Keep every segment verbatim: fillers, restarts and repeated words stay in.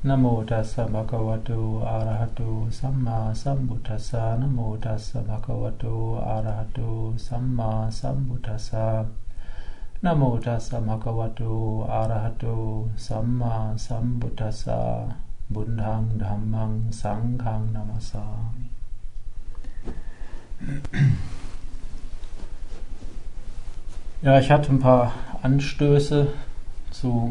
Namo tassa bhagavato arahato samma sambuddhassa. Namo tassa bhagavato arahato samma sambuddhassa. Namo tassa bhagavato arahato samma sambuddhassa. Buddhang dhammang sanghang namasami. Ja, ich hatte ein paar Anstöße zu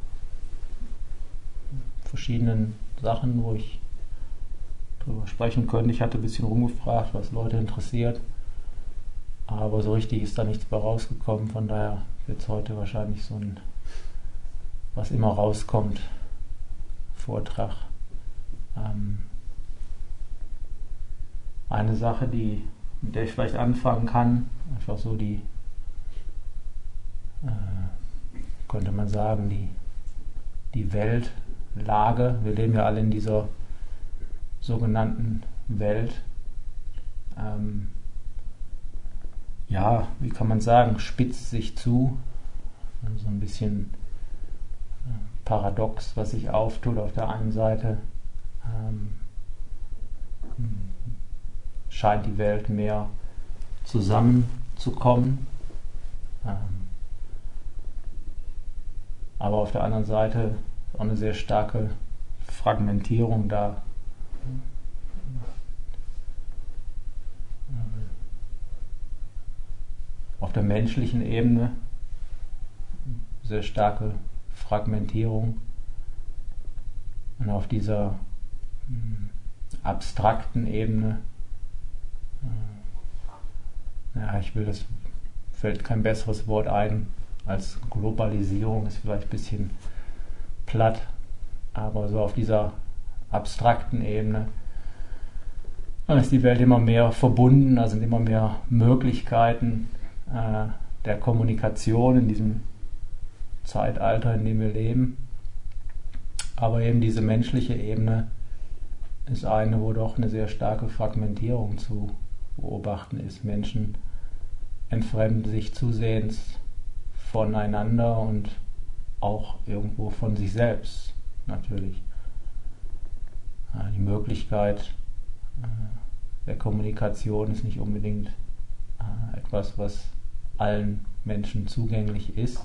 verschiedenen Sachen, wo ich drüber sprechen könnte. Ich hatte ein bisschen rumgefragt, was Leute interessiert, aber so richtig ist da nichts bei rausgekommen. Von daher wird es heute wahrscheinlich so ein, was immer rauskommt, Vortrag. Ähm, eine Sache, die, mit der ich vielleicht anfangen kann, einfach so die, äh, könnte man sagen, die, die Weltlage. Wir leben ja alle in dieser sogenannten Welt. Ähm, ja, wie kann man sagen, spitzt sich zu. So ein bisschen paradox, was sich auftut. Auf der einen Seite ähm, scheint die Welt mehr zusammenzukommen, ähm, aber auf der anderen Seite auch eine sehr starke Fragmentierung da. Auf der menschlichen Ebene sehr starke Fragmentierung und auf dieser mh, abstrakten Ebene, äh, ja, ich will, das fällt kein besseres Wort ein als Globalisierung, ist vielleicht ein bisschen platt, aber so auf dieser abstrakten Ebene dann ist die Welt immer mehr verbunden, da sind immer mehr Möglichkeiten äh, der Kommunikation in diesem Zeitalter, in dem wir leben. Aber eben diese menschliche Ebene ist eine, wo doch eine sehr starke Fragmentierung zu beobachten ist. Menschen entfremden sich zusehends voneinander und auch irgendwo von sich selbst natürlich. Die Möglichkeit der Kommunikation ist nicht unbedingt etwas, was allen Menschen zugänglich ist.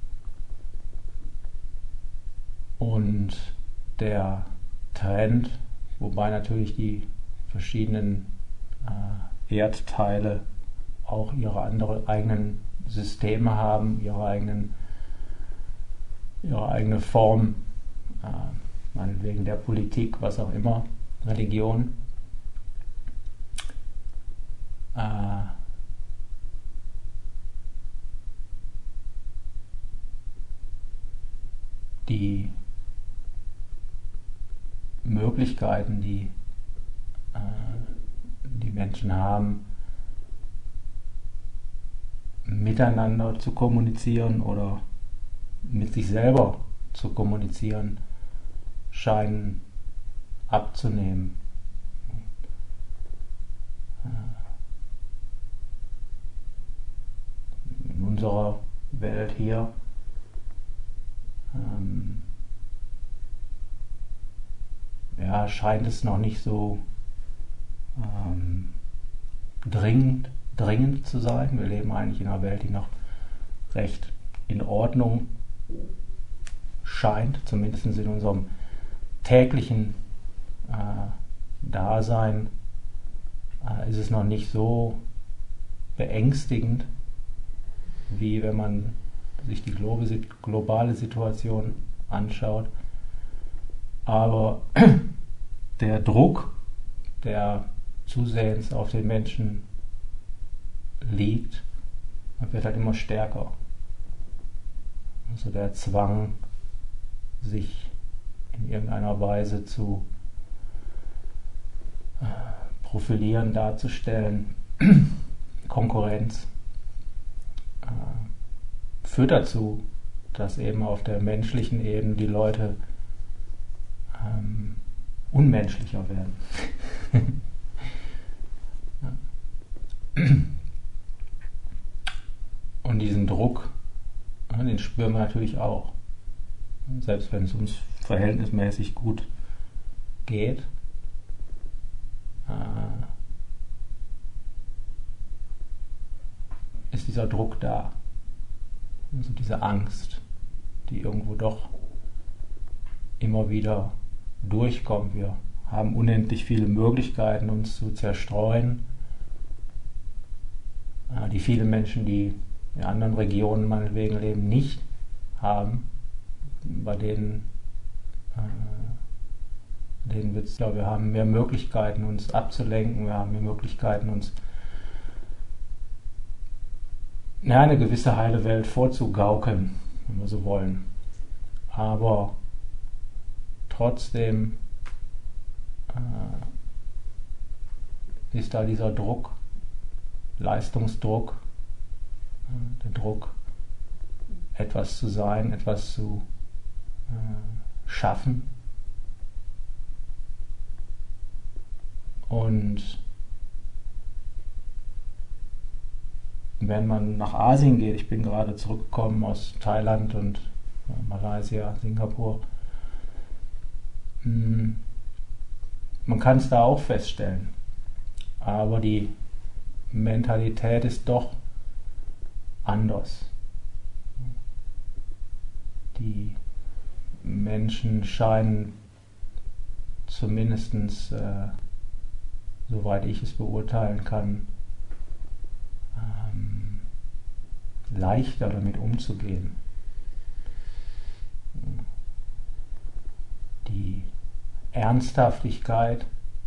Und der Trend, wobei natürlich die verschiedenen äh, Erdteile auch ihre andere, eigenen Systeme haben, ihre, eigenen, ihre eigene Form, äh, meinetwegen der Politik, was auch immer, Religion. Äh, die Möglichkeiten, die äh, die Menschen haben, miteinander zu kommunizieren oder mit sich selber zu kommunizieren, scheinen abzunehmen. In unserer Welt hier ähm, ja, scheint es noch nicht so ähm, dringend, dringend zu sein. Wir leben eigentlich in einer Welt, die noch recht in Ordnung scheint, zumindest in unserem täglichen äh, Dasein äh, ist es noch nicht so beängstigend, wie wenn man sich die globale Situation anschaut. Aber der Druck, der zusehends auf den Menschen liegt, wird halt immer stärker. Also der Zwang, sich in irgendeiner Weise zu äh, profilieren, darzustellen, Konkurrenz, äh, führt dazu, dass eben auf der menschlichen Ebene die Leute ähm, unmenschlicher werden. Und diesen Druck, den spüren wir natürlich auch. Selbst wenn es uns verhältnismäßig gut geht, äh, ist dieser Druck da. Also diese Angst, die irgendwo doch immer wieder durchkommt. Wir haben unendlich viele Möglichkeiten, uns zu zerstreuen, äh, die viele Menschen, die in anderen Regionen meinetwegen leben, nicht haben, bei denen, äh, denen wird's, ja, wir haben mehr Möglichkeiten, uns abzulenken, wir haben mehr Möglichkeiten, uns ja, eine gewisse heile Welt vorzugaukeln, wenn wir so wollen. Aber trotzdem äh, ist da dieser Druck, Leistungsdruck, äh, der Druck, etwas zu sein, etwas zu äh, schaffen. Und wenn man nach Asien geht, ich bin gerade zurückgekommen aus Thailand und äh, Malaysia, Singapur, mh, man kann es da auch feststellen, aber die Mentalität ist doch anders. Die Menschen scheinen zumindest, äh, soweit ich es beurteilen kann, ähm, leichter damit umzugehen. Die Ernsthaftigkeit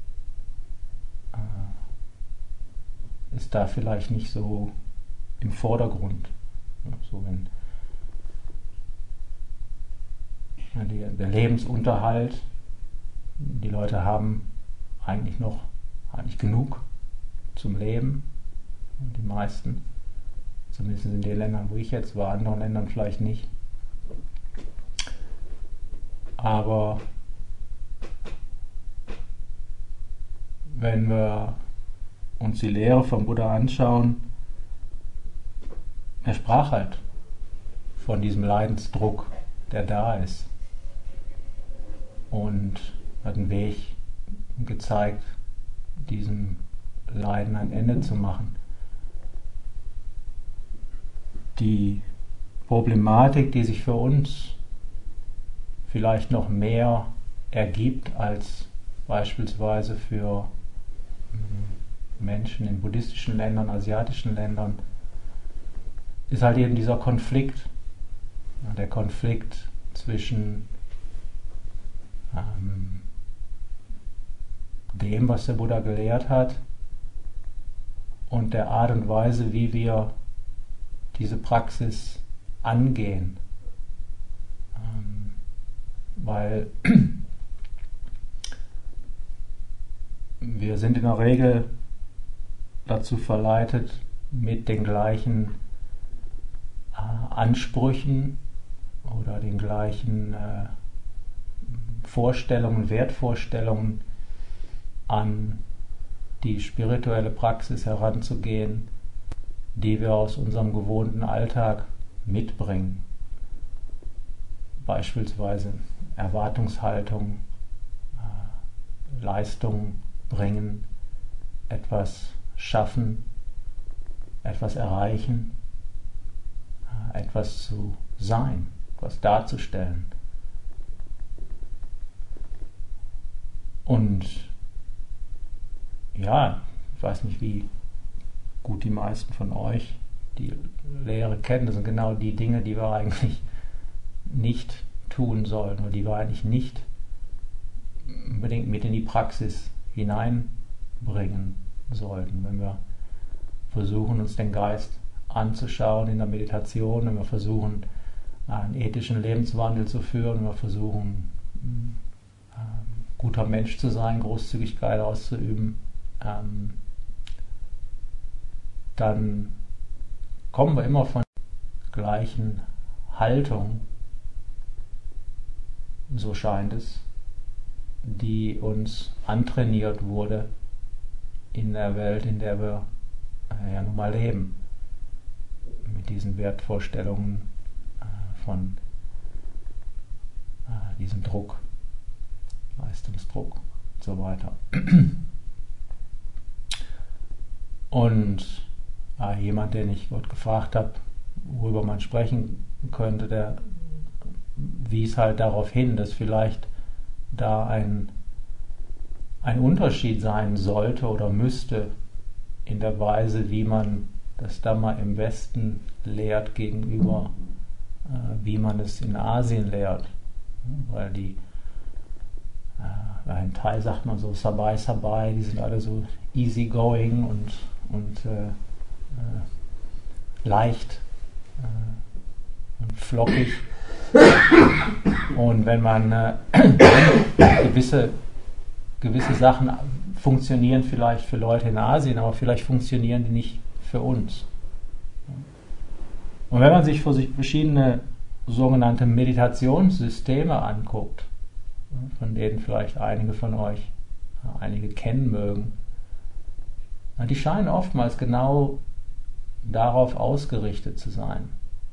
äh, ist da vielleicht nicht so im Vordergrund. So wenn ja, die, der Lebensunterhalt, die Leute haben eigentlich noch eigentlich genug zum Leben, die meisten, zumindest in den Ländern, wo ich jetzt war, anderen Ländern vielleicht nicht. Aber wenn wir uns die Lehre vom Buddha anschauen, er sprach halt von diesem Leidensdruck, der da ist, und hat einen Weg gezeigt, diesem Leiden ein Ende zu machen. Die Problematik, die sich für uns vielleicht noch mehr ergibt als beispielsweise für Menschen in buddhistischen Ländern, asiatischen Ländern, ist halt eben dieser Konflikt. Der Konflikt zwischen ähm, dem, was der Buddha gelehrt hat, und der Art und Weise, wie wir diese Praxis angehen. Ähm, weil wir sind in der Regel dazu verleitet, mit den gleichen äh, Ansprüchen oder den gleichen äh, Vorstellungen, Wertvorstellungen an die spirituelle Praxis heranzugehen, die wir aus unserem gewohnten Alltag mitbringen. Beispielsweise Erwartungshaltung, äh, Leistung bringen, etwas schaffen, etwas erreichen, äh, etwas zu sein, etwas darzustellen. Und ja, ich weiß nicht, wie gut die meisten von euch die Lehre kennen. Das sind genau die Dinge, die wir eigentlich nicht tun sollen oder die wir eigentlich nicht unbedingt mit in die Praxis hineinbringen sollten. Wenn wir versuchen, uns den Geist anzuschauen in der Meditation, wenn wir versuchen, einen ethischen Lebenswandel zu führen, wenn wir versuchen, guter Mensch zu sein, Großzügigkeit auszuüben, ähm, dann kommen wir immer von der gleichen Haltung, so scheint es, die uns antrainiert wurde in der Welt, in der wir äh, ja nun mal leben, mit diesen Wertvorstellungen äh, von äh, diesen Druck, Leistungsdruck und so weiter. Und äh, jemand, den ich Gott gefragt habe, worüber man sprechen könnte, der wies halt darauf hin, dass vielleicht da ein, ein Unterschied sein sollte oder müsste in der Weise, wie man das Dhamma im Westen lehrt gegenüber, äh, wie man es in Asien lehrt. Weil die, äh, ein Teil sagt man so, Sabai Sabai, die sind alle so easygoing und, und äh, äh, leicht äh, und flockig. Und wenn man äh, gewisse, gewisse Sachen funktionieren vielleicht für Leute in Asien, aber vielleicht funktionieren die nicht für uns. Und wenn man sich verschiedene sogenannte Meditationssysteme anguckt, von denen vielleicht einige von euch, einige kennen mögen, die scheinen oftmals genau darauf ausgerichtet zu sein.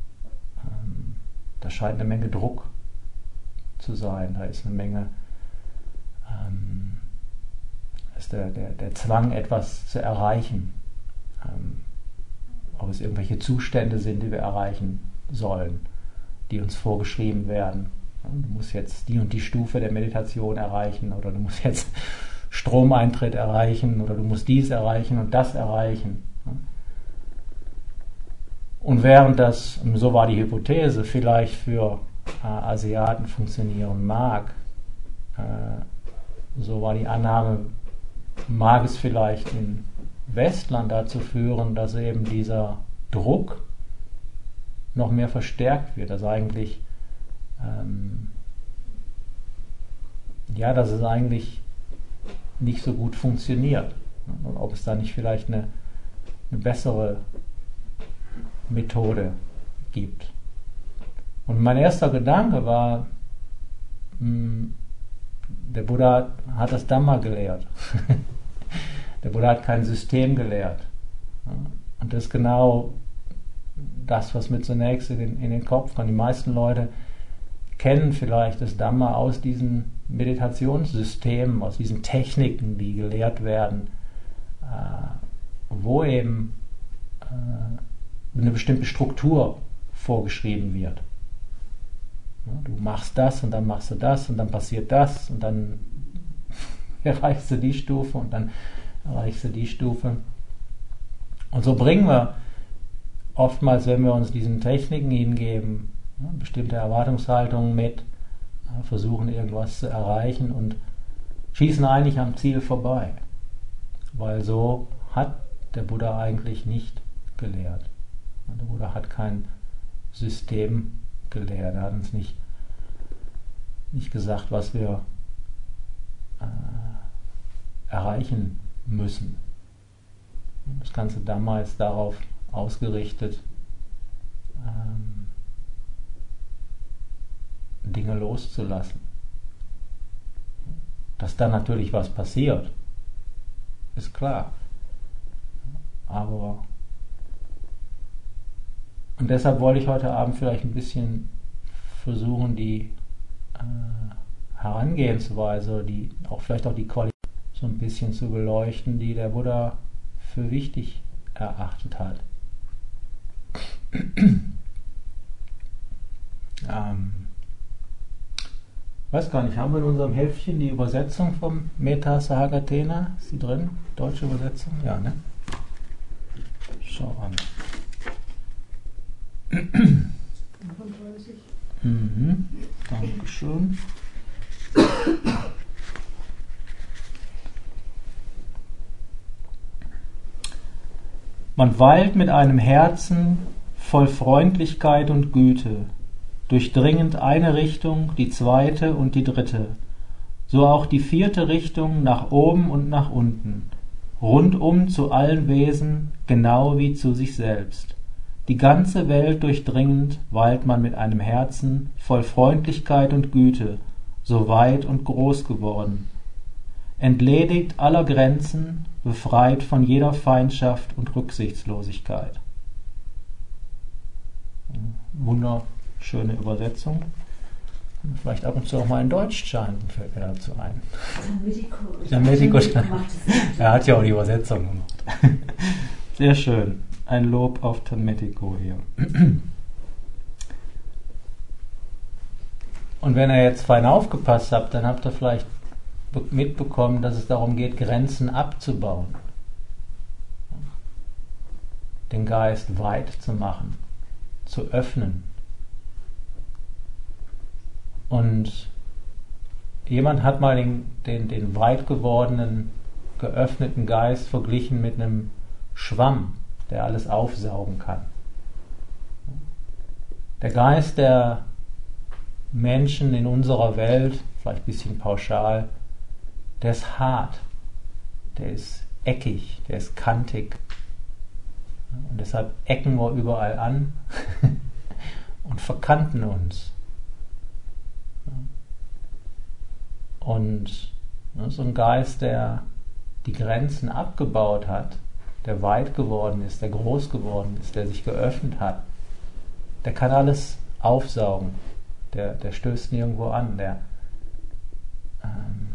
Da scheint eine Menge Druck zu sein, da ist eine Menge, ähm, da ist der, der, der Zwang, etwas zu erreichen. Ähm, ob es irgendwelche Zustände sind, die wir erreichen sollen, die uns vorgeschrieben werden. Du musst jetzt die und die Stufe der Meditation erreichen oder du musst jetzt Stromeintritt erreichen oder du musst dies erreichen und das erreichen. Und während das, so war die Hypothese, vielleicht für äh, Asiaten funktionieren mag, äh, so war die Annahme, mag es vielleicht in Westland dazu führen, dass eben dieser Druck noch mehr verstärkt wird, dass eigentlich ähm, ja, dass es eigentlich nicht so gut funktioniert. Und ob es da nicht vielleicht eine, eine bessere Methode gibt. Und mein erster Gedanke war, mh, der Buddha hat das Dhamma gelehrt. Der Buddha hat kein System gelehrt. Und das ist genau das, was mir zunächst in den, in den Kopf kommt. Die meisten Leute kennen vielleicht das Dhamma aus diesen Meditationssystemen, aus diesen Techniken, die gelehrt werden, wo eben eine bestimmte Struktur vorgeschrieben wird. Du machst das und dann machst du das und dann passiert das und dann erreichst du die Stufe und dann erreichst du die Stufe. Und so bringen wir oftmals, wenn wir uns diesen Techniken hingeben, bestimmte Erwartungshaltungen mit, versuchen irgendwas zu erreichen und schießen eigentlich am Ziel vorbei. Weil so hat der Buddha eigentlich nicht gelehrt. Der Buddha hat kein System gelehrt. Er hat uns nicht, nicht gesagt, was wir äh, erreichen müssen. Das ganze Dhamma ist darauf ausgerichtet, ähm, Dinge loszulassen. Dass dann natürlich was passiert, ist klar. Aber und deshalb wollte ich heute Abend vielleicht ein bisschen versuchen, die äh, Herangehensweise, die auch vielleicht auch die Qualität so ein bisschen zu beleuchten, die der Buddha für wichtig erachtet hat. ähm, weiß gar nicht, haben wir in unserem Heftchen die Übersetzung vom Metta Sahagatena? Ist die drin? Deutsche Übersetzung? Ja, ne? Schau an. fünfunddreißig. Mhm. Dankeschön. Man weilt mit einem Herzen voll Freundlichkeit und Güte, durchdringend eine Richtung, die zweite und die dritte, so auch die vierte Richtung nach oben und nach unten, rundum zu allen Wesen, genau wie zu sich selbst. Die ganze Welt durchdringend weilt man mit einem Herzen voll Freundlichkeit und Güte, so weit und groß geworden, entledigt aller Grenzen, befreit von jeder Feindschaft und Rücksichtslosigkeit. Wunderschöne Übersetzung. Vielleicht ab und zu auch mal in Deutsch chanten, fällt mir dazu ein. Der Medico. Er hat ja auch die Übersetzung gemacht. Sehr schön. Ein Lob auf Tanmetico hier. Und wenn ihr jetzt fein aufgepasst habt, dann habt ihr vielleicht mitbekommen, dass es darum geht, Grenzen abzubauen. Den Geist weit zu machen, zu öffnen. Und jemand hat mal den, den, den weit gewordenen, geöffneten Geist verglichen mit einem Schwamm, der alles aufsaugen kann. Der Geist der Menschen in unserer Welt, vielleicht ein bisschen pauschal, der ist hart, der ist eckig, der ist kantig. Und deshalb ecken wir überall an und verkanten uns. Und so ein Geist, der die Grenzen abgebaut hat, der weit geworden ist, der groß geworden ist, der sich geöffnet hat, der kann alles aufsaugen. Der, der stößt nirgendwo an. Der, ähm,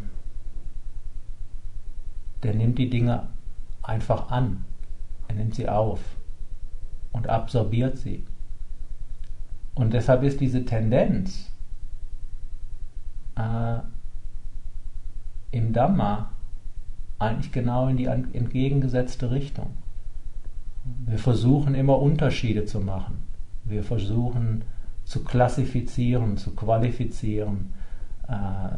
der nimmt die Dinge einfach an. Er nimmt sie auf und absorbiert sie. Und deshalb ist diese Tendenz äh, im Dhamma eigentlich genau in die entgegengesetzte Richtung. Wir versuchen immer Unterschiede zu machen. Wir versuchen zu klassifizieren, zu qualifizieren, äh,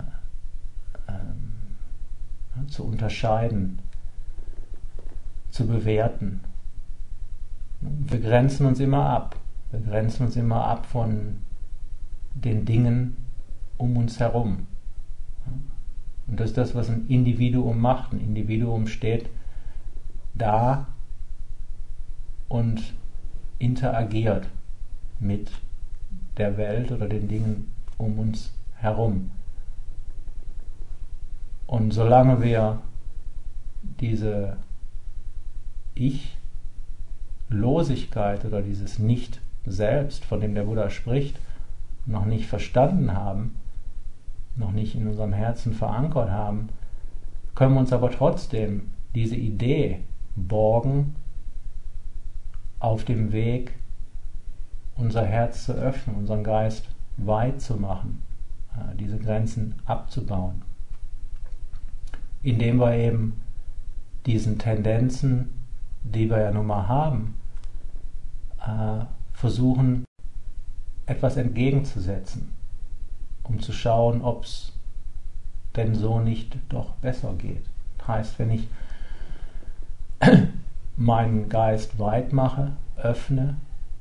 äh, zu unterscheiden, zu bewerten. Wir grenzen uns immer ab. Wir grenzen uns immer ab von den Dingen um uns herum. Und das ist das, was ein Individuum macht. Ein Individuum steht da und interagiert mit der Welt oder den Dingen um uns herum. Und solange wir diese Ich-Losigkeit oder dieses Nicht-Selbst, von dem der Buddha spricht, noch nicht verstanden haben, noch nicht in unserem Herzen verankert haben, können wir uns aber trotzdem diese Idee borgen, auf dem Weg unser Herz zu öffnen, unseren Geist weit zu machen, diese Grenzen abzubauen, indem wir eben diesen Tendenzen, die wir ja nun mal haben, versuchen, etwas entgegenzusetzen, um zu schauen, ob es denn so nicht doch besser geht. Das heißt, wenn ich meinen Geist weit mache, öffne,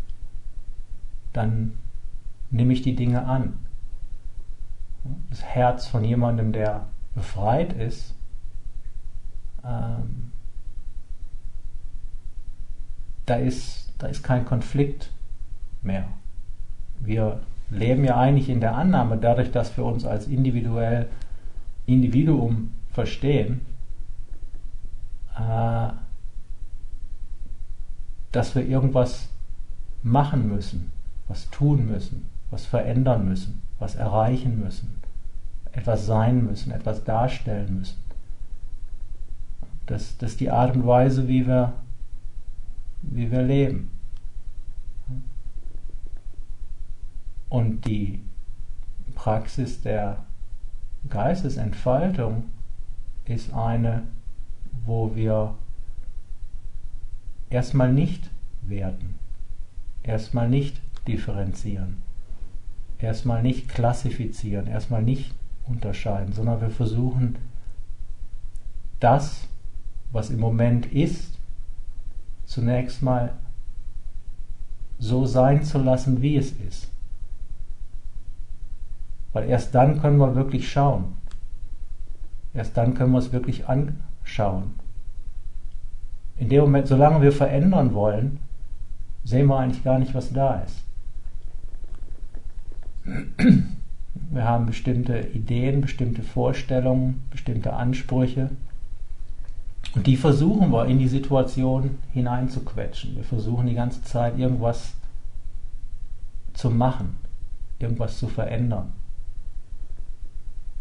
dann nehme ich die Dinge an. Das Herz von jemandem, der befreit ist, ähm, da ist, da ist kein Konflikt mehr. Wir leben ja eigentlich in der Annahme, dadurch, dass wir uns als individuell Individuum verstehen, äh, dass wir irgendwas machen müssen, was tun müssen, was verändern müssen, was erreichen müssen, etwas sein müssen, etwas darstellen müssen. Das, das ist die Art und Weise, wie wir, wie wir leben. Und die Praxis der Geistesentfaltung ist eine, wo wir erstmal nicht werten, erstmal nicht differenzieren, erstmal nicht klassifizieren, erstmal nicht unterscheiden, sondern wir versuchen, das, was im Moment ist, zunächst mal so sein zu lassen, wie es ist. Weil erst dann können wir wirklich schauen. Erst dann können wir es wirklich anschauen. In dem Moment, solange wir verändern wollen, sehen wir eigentlich gar nicht, was da ist. Wir haben bestimmte Ideen, bestimmte Vorstellungen, bestimmte Ansprüche und die versuchen wir in die Situation hineinzuquetschen. Wir versuchen die ganze Zeit irgendwas zu machen, irgendwas zu verändern.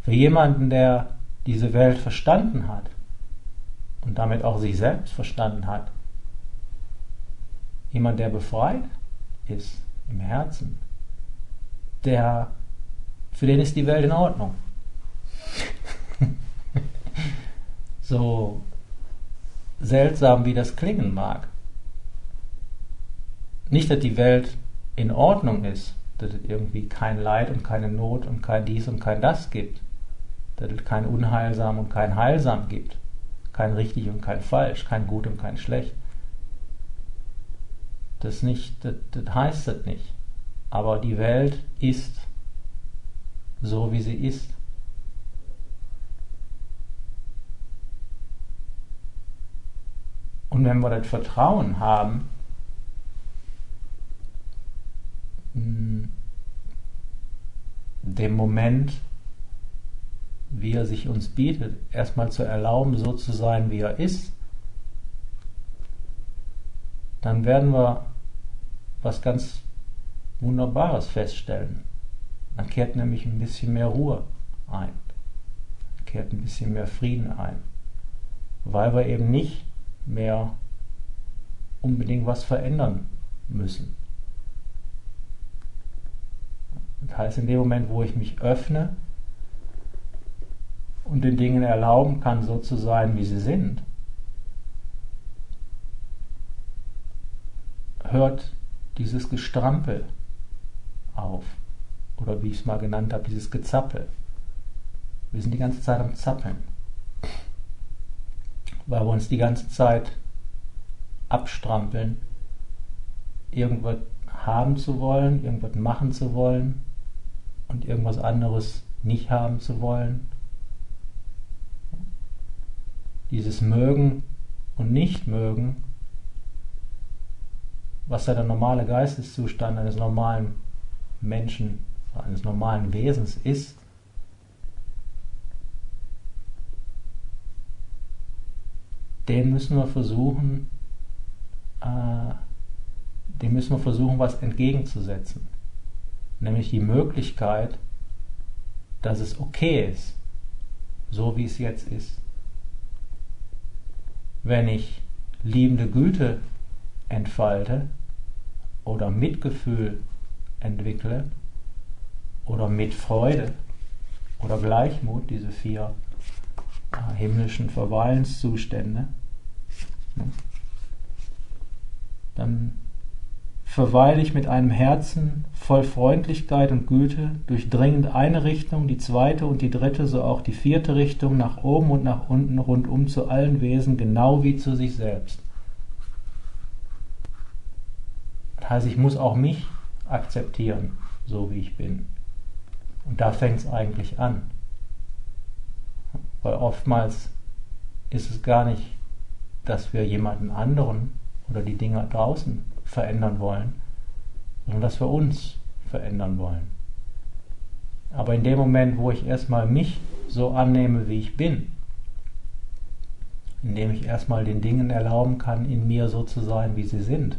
Für jemanden, der diese Welt verstanden hat und damit auch sich selbst verstanden hat, jemand, der befreit ist im Herzen, der, für den ist die Welt in Ordnung. So seltsam wie das klingen mag. Nicht, dass die Welt in Ordnung ist, dass es irgendwie kein Leid und keine Not und kein dies und kein das gibt, dass es kein Unheilsam und kein Heilsam gibt, kein richtig und kein falsch, kein gut und kein schlecht. Das nicht, das, das heißt das nicht. Aber die Welt ist so, wie sie ist. Und wenn wir das Vertrauen haben, dem Moment, wie er sich uns bietet, erstmal zu erlauben, so zu sein, wie er ist, dann werden wir was ganz Wunderbares feststellen. Dann kehrt nämlich ein bisschen mehr Ruhe ein, dann kehrt ein bisschen mehr Frieden ein, weil wir eben nicht mehr unbedingt was verändern müssen. Das heißt, in dem Moment, wo ich mich öffne und den Dingen erlauben kann, so zu sein, wie sie sind, hört dieses Gestrampel auf. Oder wie ich es mal genannt habe, dieses Gezappel. Wir sind die ganze Zeit am Zappeln. Weil wir uns die ganze Zeit abstrampeln, irgendwas haben zu wollen, irgendwas machen zu wollen und irgendwas anderes nicht haben zu wollen. Dieses Mögen und Nicht-Mögen, was ja der normale Geisteszustand eines normalen Menschen, eines normalen Wesens ist, den müssen wir versuchen, äh, dem müssen wir versuchen, was entgegenzusetzen. Nämlich die Möglichkeit, dass es okay ist, so wie es jetzt ist. Wenn ich liebende Güte entfalte oder Mitgefühl entwickle oder Mitfreude oder Gleichmut, diese vier äh, himmlischen Verweilenszustände, dann verweile ich mit einem Herzen voll Freundlichkeit und Güte durchdringend eine Richtung, die zweite und die dritte, so auch die vierte Richtung, nach oben und nach unten, rundum zu allen Wesen, genau wie zu sich selbst. Das heißt, ich muss auch mich akzeptieren, so wie ich bin. Und da fängt es eigentlich an. Weil oftmals ist es gar nicht, dass wir jemanden anderen oder die Dinge draußen verändern wollen, sondern dass wir uns verändern wollen. Aber in dem Moment, wo ich erstmal mich so annehme, wie ich bin, indem ich erstmal den Dingen erlauben kann, in mir so zu sein, wie sie sind,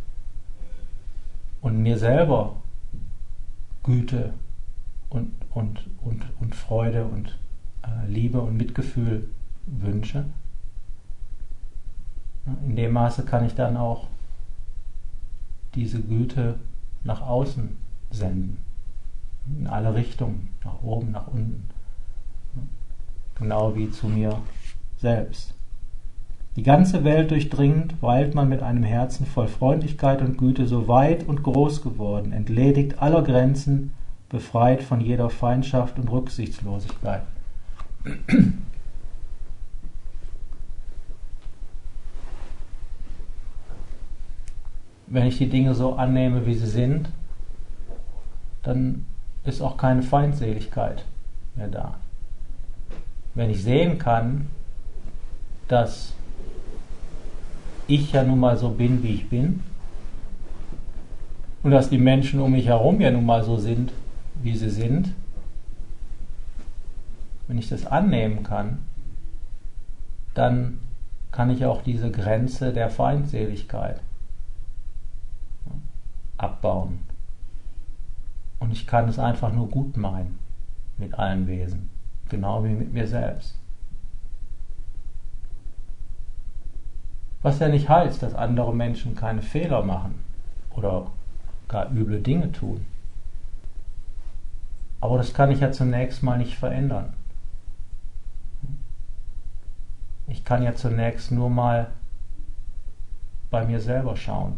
und mir selber Güte und, und, und, und Freude und äh, Liebe und Mitgefühl wünsche, in dem Maße kann ich dann auch diese Güte nach außen senden. In alle Richtungen, nach oben, nach unten. Genau wie zu mir selbst. Die ganze Welt durchdringend weilt man mit einem Herzen voll Freundlichkeit und Güte so weit und groß geworden, entledigt aller Grenzen, befreit von jeder Feindschaft und Rücksichtslosigkeit. Wenn ich die Dinge so annehme, wie sie sind, dann ist auch keine Feindseligkeit mehr da. Wenn ich sehen kann, dass ich ja nun mal so bin, wie ich bin, und dass die Menschen um mich herum ja nun mal so sind, wie sie sind, wenn ich das annehmen kann, dann kann ich auch diese Grenze der Feindseligkeit abbauen. Und ich kann es einfach nur gut meinen mit allen Wesen. genau wie mit mir selbst. Was ja nicht heißt, dass andere Menschen keine Fehler machen oder gar üble Dinge tun. Aber das kann ich ja zunächst mal nicht verändern. Ich kann ja zunächst nur mal bei mir selber schauen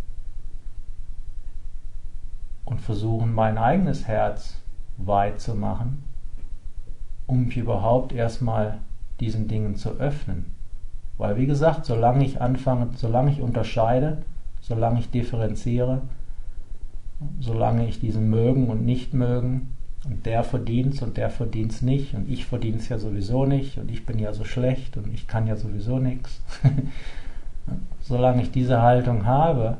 und versuchen, mein eigenes Herz weit zu machen, um mich überhaupt erstmal diesen Dingen zu öffnen. Weil wie gesagt, solange ich anfange, solange ich unterscheide, solange ich differenziere, solange ich diesen mögen und nicht mögen, und der verdient's und der verdient's nicht und ich verdien's ja sowieso nicht und ich bin ja so schlecht und ich kann ja sowieso nichts. Solange ich diese Haltung habe,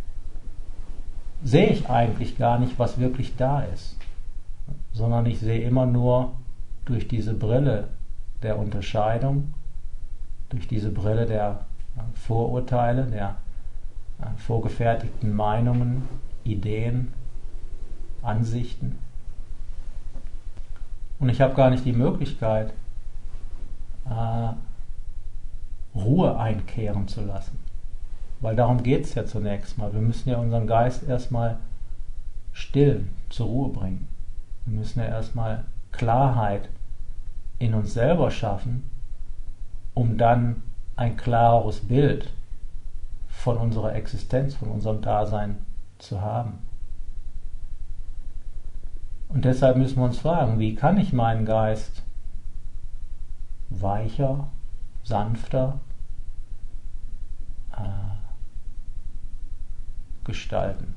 sehe ich eigentlich gar nicht, was wirklich da ist, sondern ich sehe immer nur durch diese Brille der Unterscheidung, durch diese Brille der Vorurteile, der vorgefertigten Meinungen, Ideen, Ansichten. Und ich habe gar nicht die Möglichkeit, äh, Ruhe einkehren zu lassen. Weil darum geht es ja zunächst mal. Wir müssen ja unseren Geist erstmal stillen, zur Ruhe bringen. Wir müssen ja erstmal Klarheit in uns selber schaffen, um dann ein klareres Bild von unserer Existenz, von unserem Dasein zu haben. Und deshalb müssen wir uns fragen, wie kann ich meinen Geist weicher, sanfter äh, gestalten?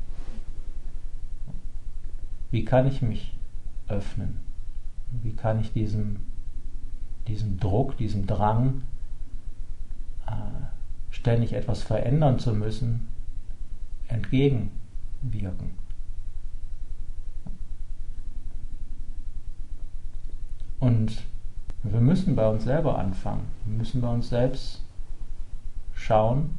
Wie kann ich mich öffnen? Wie kann ich diesem, diesem Druck, diesem Drang, äh, ständig etwas verändern zu müssen, entgegenwirken? Und wir müssen bei uns selber anfangen. Wir müssen bei uns selbst schauen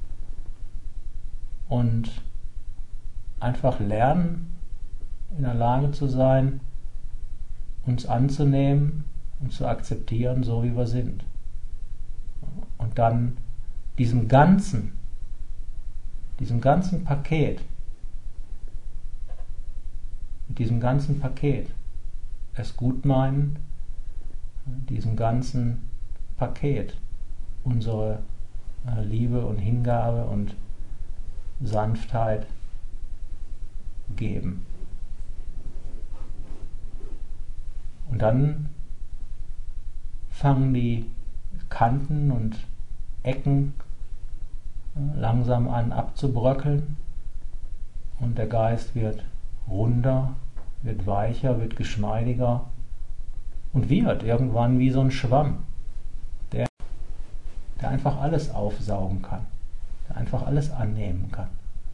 und einfach lernen, in der Lage zu sein, uns anzunehmen und zu akzeptieren, so wie wir sind. Und dann diesem ganzen, diesem ganzen Paket, mit diesem ganzen Paket es gut meinen, diesem ganzen Paket unsere äh, Liebe und Hingabe und Sanftheit geben. Und dann fangen die Kanten und Ecken äh, langsam an abzubröckeln und der Geist wird runder, wird weicher, wird geschmeidiger und wird irgendwann wie so ein Schwamm, der, der einfach alles aufsaugen kann, der einfach alles annehmen kann.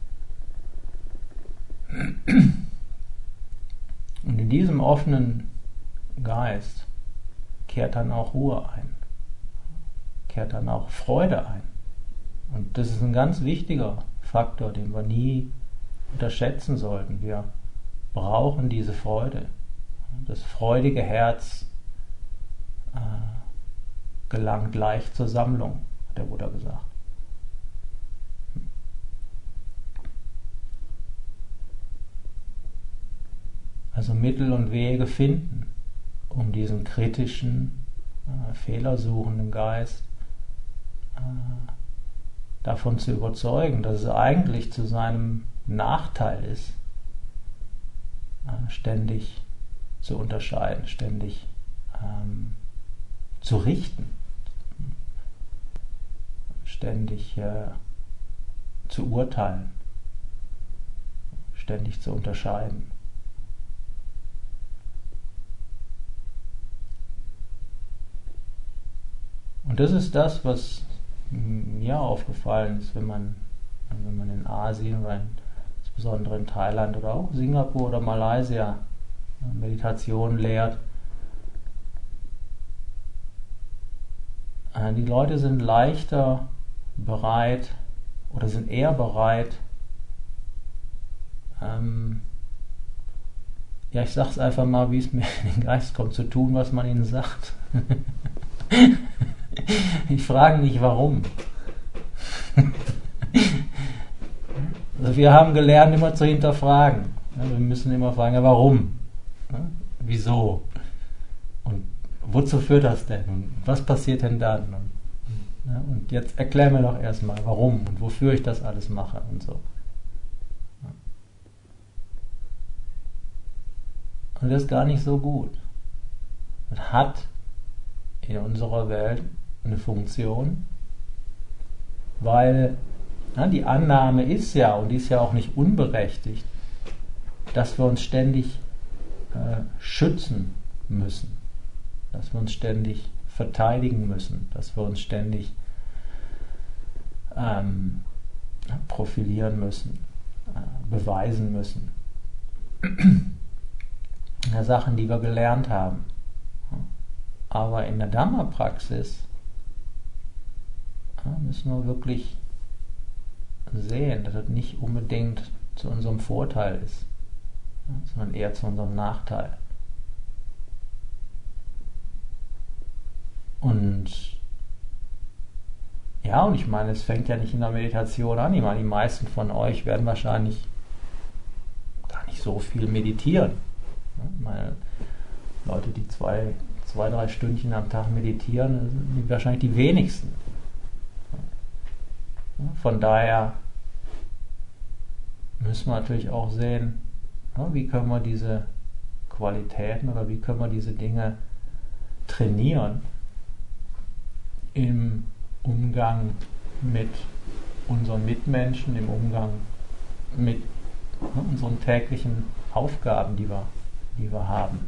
Und in diesem offenen Geist kehrt dann auch Ruhe ein, kehrt dann auch Freude ein. Und das ist ein ganz wichtiger Faktor, den wir nie unterschätzen sollten. Wir brauchen diese Freude. Das freudige Herz äh, gelangt leicht zur Sammlung, hat der Buddha gesagt. Also Mittel und Wege finden, um diesen kritischen, äh, fehlersuchenden Geist äh, davon zu überzeugen, dass es eigentlich zu seinem Nachteil ist, äh, ständig zu unterscheiden, ständig ähm, zu richten, ständig äh, zu urteilen, ständig zu unterscheiden. Und das ist das, was mir aufgefallen ist, wenn man, wenn man in Asien oder in, insbesondere in Thailand oder auch Singapur oder Malaysia Meditation lehrt. Die Leute sind leichter bereit oder sind eher bereit, ähm, ja, ich sag's einfach mal, wie es mir in den Geist kommt, zu tun, was man ihnen sagt. Ich frage nicht, warum. Also wir haben gelernt, immer zu hinterfragen. Ja, wir müssen immer fragen, ja, warum? Ja, wieso? Und wozu führt das denn? Und was passiert denn dann? Und, ja, und jetzt erklär mir doch erstmal, warum und wofür ich das alles mache und so. Ja. Und das ist gar nicht so gut. Das hat in unserer Welt eine Funktion, weil ja, die Annahme ist ja, und die ist ja auch nicht unberechtigt, dass wir uns ständig äh, schützen müssen, dass wir uns ständig verteidigen müssen, dass wir uns ständig ähm, profilieren müssen, äh, beweisen müssen. Ja, Sachen, die wir gelernt haben. Aber in der Dhamma-Praxis ja, müssen wir wirklich sehen, dass das nicht unbedingt zu unserem Vorteil ist, ja, sondern eher zu unserem Nachteil. Und ja, und ich meine, es fängt ja nicht in der Meditation an. Ich meine, die meisten von euch werden wahrscheinlich gar nicht so viel meditieren. Ja, meine Leute, die zwei, zwei, drei Stündchen am Tag meditieren, sind wahrscheinlich die wenigsten. Von daher müssen wir natürlich auch sehen, wie können wir diese Qualitäten oder wie können wir diese Dinge trainieren im Umgang mit unseren Mitmenschen, im Umgang mit unseren täglichen Aufgaben, die wir, die wir haben.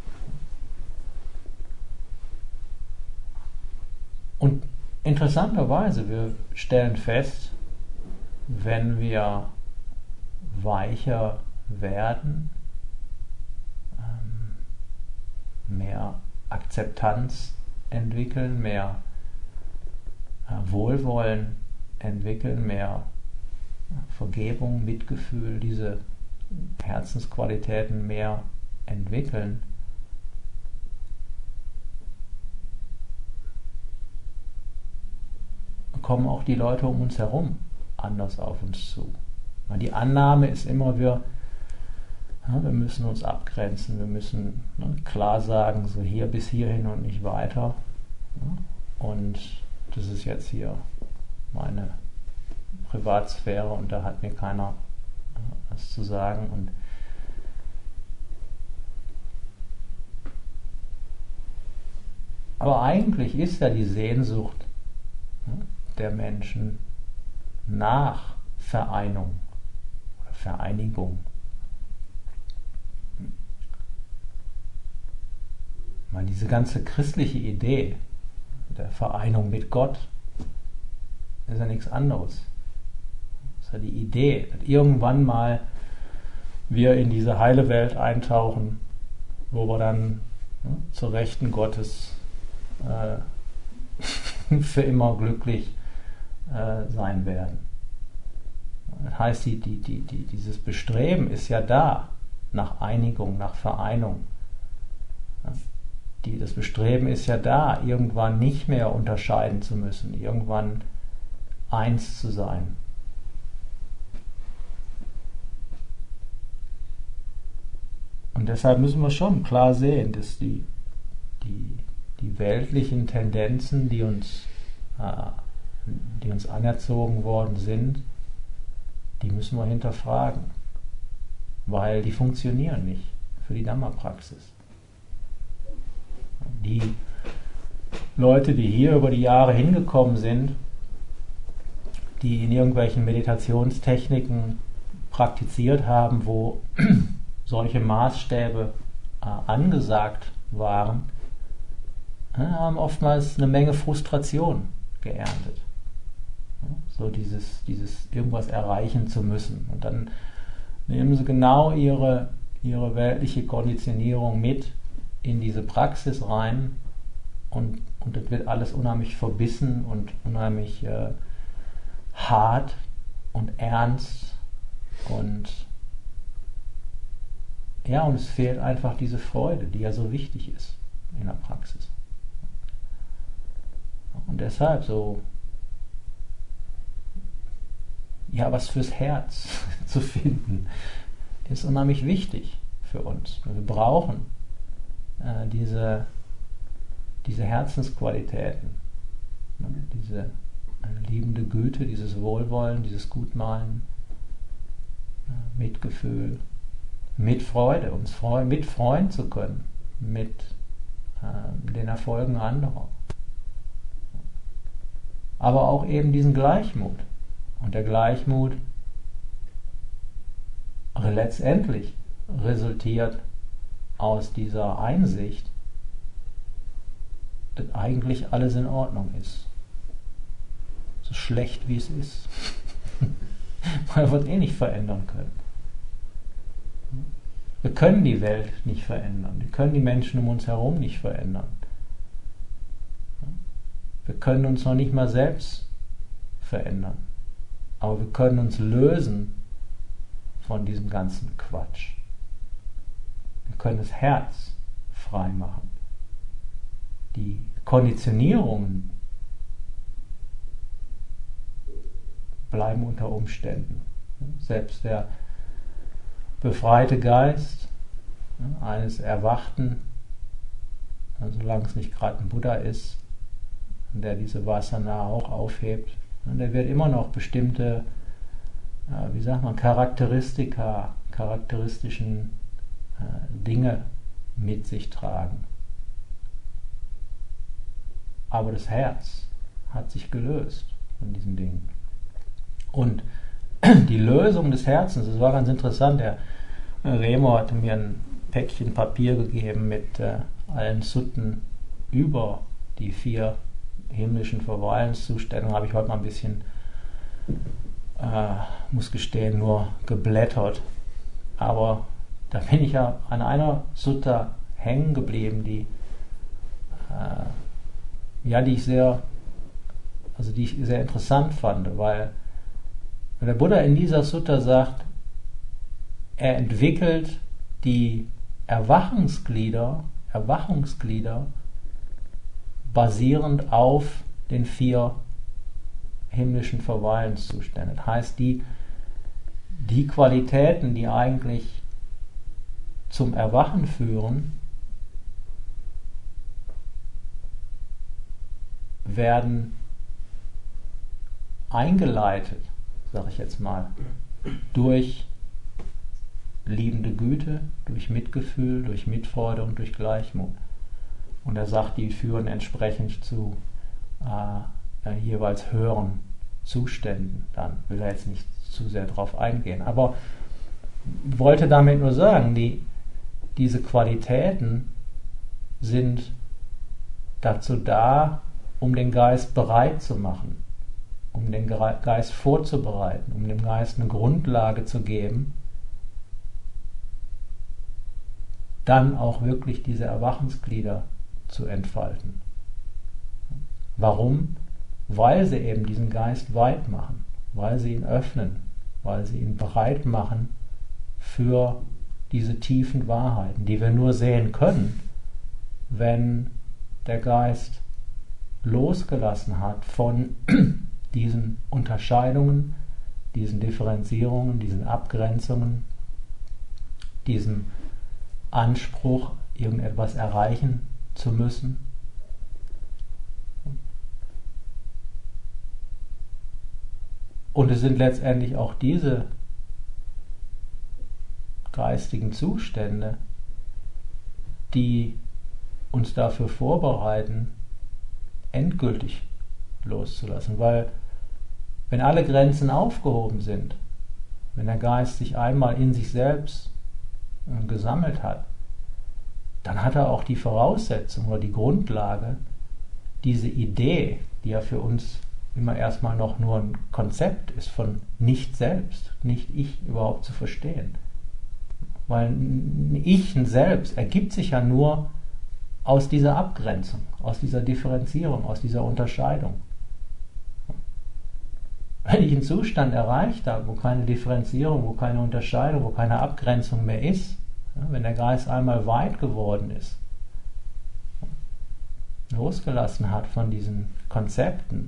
Und interessanterweise, wir stellen fest, wenn wir weicher werden, ähm, mehr Akzeptanz entwickeln, mehr äh, Wohlwollen entwickeln, mehr Vergebung, Mitgefühl, diese Herzensqualitäten mehr entwickeln, kommen auch die Leute um uns herum anders auf uns zu. Die Annahme ist immer, wir, ja, wir müssen uns abgrenzen, wir müssen ne, klar sagen, so hier bis hierhin und nicht weiter. Ja, und das ist jetzt hier meine Privatsphäre und da hat mir keiner ja, was zu sagen. Und aber eigentlich ist ja die Sehnsucht ja, der Menschen nach Vereinung oder Vereinigung. Ich meine, diese ganze christliche Idee der Vereinung mit Gott ist ja nichts anderes. Das ist ja die Idee, dass irgendwann mal wir in diese heile Welt eintauchen, wo wir dann ne, zur Rechten Gottes äh, für immer glücklich äh, sein werden. Das heißt, die, die, die, die, dieses Bestreben ist ja da, nach Einigung, nach Vereinung. Die, das Bestreben ist ja da, irgendwann nicht mehr unterscheiden zu müssen, irgendwann eins zu sein. Und deshalb müssen wir schon klar sehen, dass die, die, die weltlichen Tendenzen, die uns, äh, die uns anerzogen worden sind, die müssen wir hinterfragen, weil die funktionieren nicht für die Dhamma-Praxis. Die Leute, die hier über die Jahre hingekommen sind, die in irgendwelchen Meditationstechniken praktiziert haben, wo solche Maßstäbe äh, angesagt waren, äh, haben oftmals eine Menge Frustration geerntet. So dieses, dieses irgendwas erreichen zu müssen. Und dann nehmen sie genau ihre, ihre weltliche Konditionierung mit in diese Praxis rein und, und das wird alles unheimlich verbissen und unheimlich äh, hart und ernst und Ja, und es fehlt einfach diese Freude, die ja so wichtig ist in der Praxis. Und deshalb so, ja, was fürs Herz zu finden, ist unheimlich wichtig für uns. Wir brauchen äh, diese, diese Herzensqualitäten, ne? Diese äh, liebende Güte, dieses Wohlwollen, dieses Gutmeinen, äh, Mitgefühl, mit Freude, uns freu- mitfreuen zu können, mit äh, den Erfolgen anderer. Aber auch eben diesen Gleichmut. Und der Gleichmut letztendlich resultiert aus dieser Einsicht, dass eigentlich alles in Ordnung ist. So schlecht wie es ist. Weil wir es eh nicht verändern können. Wir können die Welt nicht verändern. Wir können die Menschen um uns herum nicht verändern. Wir können uns noch nicht mal selbst verändern. Aber wir können uns lösen von diesem ganzen Quatsch. Wir können das Herz frei machen. Die Konditionierungen bleiben unter Umständen. Selbst der befreite Geist eines Erwachten, solange es nicht gerade ein Buddha ist, der diese Vasana auch aufhebt, der wird immer noch bestimmte, wie sagt man, Charakteristika, charakteristischen Dinge mit sich tragen. Aber das Herz hat sich gelöst von diesen Dingen. Und die Lösung des Herzens, das war ganz interessant, der Remo hatte mir ein Päckchen Papier gegeben mit äh, allen Sutten über die vier himmlischen Verweilungszustände. Habe ich heute mal ein bisschen, äh, muss gestehen, nur geblättert. Aber da bin ich ja an einer Sutta hängen geblieben, die, äh, ja, die ich sehr, also die ich sehr interessant fand, weil der Buddha in dieser Sutta sagt, er entwickelt die Erwachungsglieder, Erwachungsglieder basierend auf den vier himmlischen Verweilungszuständen. Das heißt, die, die Qualitäten, die eigentlich zum Erwachen führen, werden eingeleitet, sage ich jetzt mal, durch liebende Güte, durch Mitgefühl, durch Mitfreude und durch Gleichmut. Und er sagt, die führen entsprechend zu äh, jeweils höheren Zuständen. Dann will er jetzt nicht zu sehr drauf eingehen. Aber wollte damit nur sagen, die, diese Qualitäten sind dazu da, um den Geist bereit zu machen, um den Geist vorzubereiten, um dem Geist eine Grundlage zu geben, dann auch wirklich diese Erwachensglieder zu entfalten. Warum? Weil sie eben diesen Geist weit machen, weil sie ihn öffnen, weil sie ihn bereit machen für diese tiefen Wahrheiten, die wir nur sehen können, wenn der Geist losgelassen hat von diesen Unterscheidungen, diesen Differenzierungen, diesen Abgrenzungen, diesem Anspruch, irgendetwas erreichen zu müssen. Und es sind letztendlich auch diese geistigen Zustände, die uns dafür vorbereiten, endgültig loszulassen. Weil wenn alle Grenzen aufgehoben sind, wenn der Geist sich einmal in sich selbst gesammelt hat, dann hat er auch die Voraussetzung oder die Grundlage, diese Idee, die ja für uns immer erstmal noch nur ein Konzept ist, von nicht selbst, nicht ich überhaupt zu verstehen. Weil ein Ich, ein Selbst, ergibt sich ja nur aus dieser Abgrenzung, aus dieser Differenzierung, aus dieser Unterscheidung. Wenn ich einen Zustand erreicht habe, wo keine Differenzierung, wo keine Unterscheidung, wo keine Abgrenzung mehr ist, Ja, wenn der Geist einmal weit geworden ist, losgelassen hat von diesen Konzepten,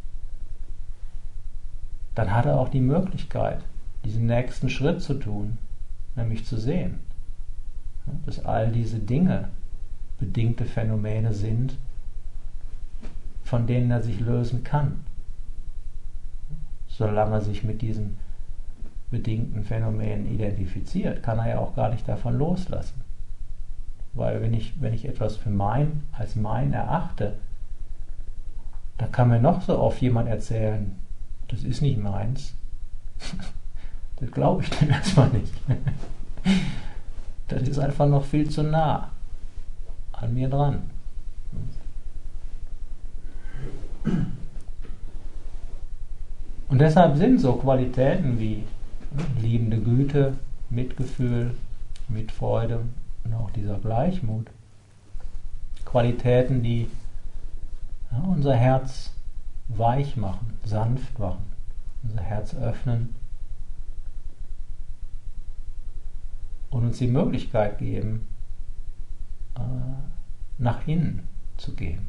dann hat er auch die Möglichkeit, diesen nächsten Schritt zu tun, nämlich zu sehen, dass all diese Dinge bedingte Phänomene sind, von denen er sich lösen kann. Solange er sich mit diesen bedingten Phänomenen identifiziert, kann er ja auch gar nicht davon loslassen. Weil wenn ich, wenn ich etwas für mein, als mein erachte, dann kann mir noch so oft jemand erzählen, das ist nicht meins. Das glaube ich dann erstmal nicht. Das ist einfach noch viel zu nah an mir dran. Und deshalb sind so Qualitäten wie liebende Güte, Mitgefühl, Mitfreude und auch dieser Gleichmut Qualitäten, die ja, unser Herz weich machen, sanft machen, unser Herz öffnen und uns die Möglichkeit geben, äh, nach innen zu gehen.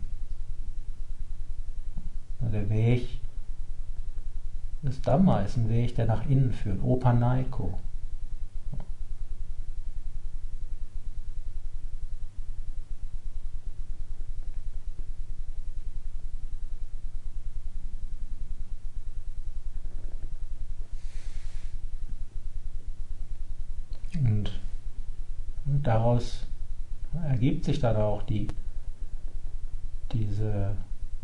Der Weg des Dhamma ist ein Weg, der nach innen führt, Opanaiko. Und daraus ergibt sich dann auch die, diese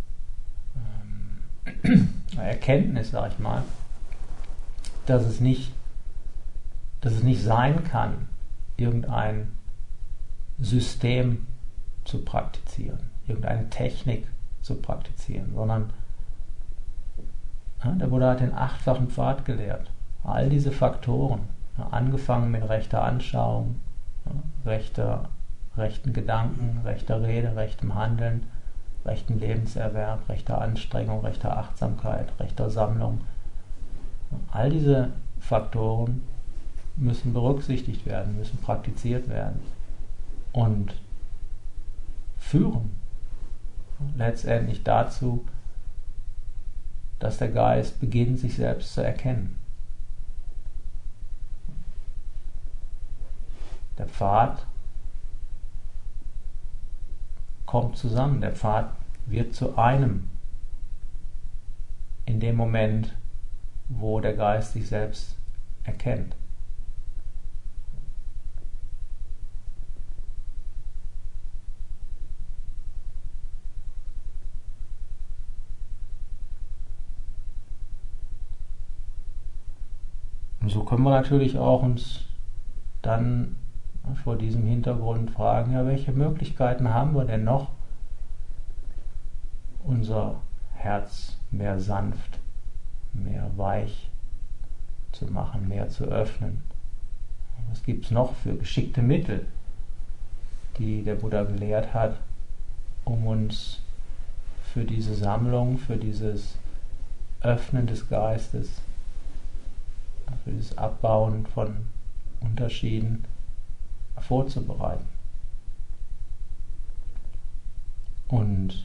ähm, Erkenntnis, sag ich mal, dass es nicht, dass es nicht sein kann, irgendein System zu praktizieren, irgendeine Technik zu praktizieren, sondern ja, der Buddha hat den achtfachen Pfad gelehrt. All diese Faktoren, ja, angefangen mit rechter Anschauung, ja, rechter, rechten Gedanken, rechter Rede, rechtem Handeln, rechten Lebenserwerb, rechter Anstrengung, rechter Achtsamkeit, rechter Sammlung. All diese Faktoren müssen berücksichtigt werden, müssen praktiziert werden und führen letztendlich dazu, dass der Geist beginnt, sich selbst zu erkennen. Der Pfad kommt zusammen, der Pfad wird zu einem in dem Moment, wo der Geist sich selbst erkennt. Und so können wir natürlich auch uns dann vor diesem Hintergrund fragen, ja, welche Möglichkeiten haben wir denn noch, unser Herz mehr sanft, mehr weich zu machen, mehr zu öffnen. Was gibt es noch für geschickte Mittel, die der Buddha gelehrt hat, um uns für diese Sammlung, für dieses Öffnen des Geistes, für dieses Abbauen von Unterschieden vorzubereiten. Und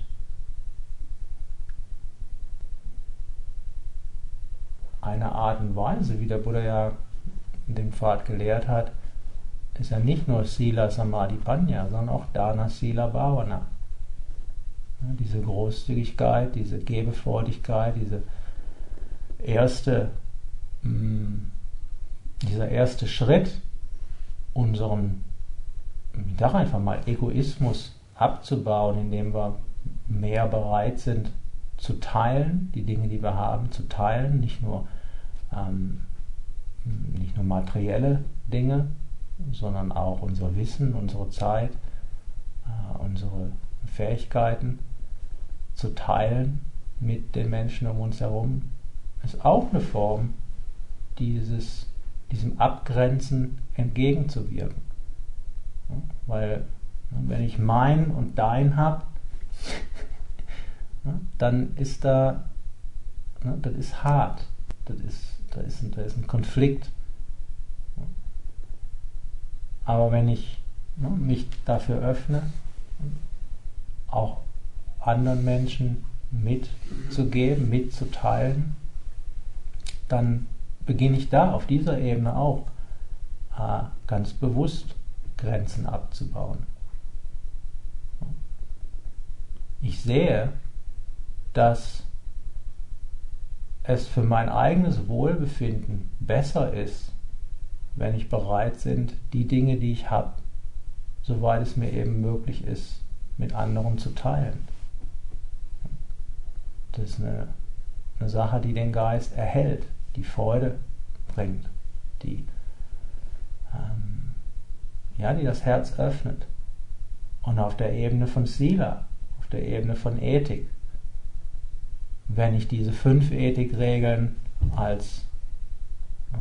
eine Art und Weise, wie der Buddha ja den Pfad gelehrt hat, ist ja nicht nur Sila, Samadhi, Panya, sondern auch Dana, Sila, Bhavana. Ja, diese Großzügigkeit, diese Gebefreudigkeit, diese erste, mh, dieser erste Schritt, unseren, ich sage einfach mal, Egoismus abzubauen, indem wir mehr bereit sind zu teilen, die Dinge, die wir haben, zu teilen, nicht nur, ähm, nicht nur materielle Dinge, sondern auch unser Wissen, unsere Zeit, äh, unsere Fähigkeiten zu teilen mit den Menschen um uns herum, ist auch eine Form, dieses, diesem Abgrenzen entgegenzuwirken. Ja, weil wenn ich mein und dein habe, ja, dann ist da, ja, das ist hart, das ist, da ist, da ist ein Konflikt. Aber wenn ich ne, mich dafür öffne, auch anderen Menschen mitzugeben, mitzuteilen, dann beginne ich da auf dieser Ebene auch äh, ganz bewusst Grenzen abzubauen. Ich sehe, dass es für mein eigenes Wohlbefinden besser ist, wenn ich bereit bin, die Dinge, die ich habe, soweit es mir eben möglich ist, mit anderen zu teilen. Das ist eine, eine Sache, die den Geist erhält, die Freude bringt, die, ähm, ja, die das Herz öffnet. Und auf der Ebene von Sila, auf der Ebene von Ethik, wenn ich diese fünf Ethikregeln als ja,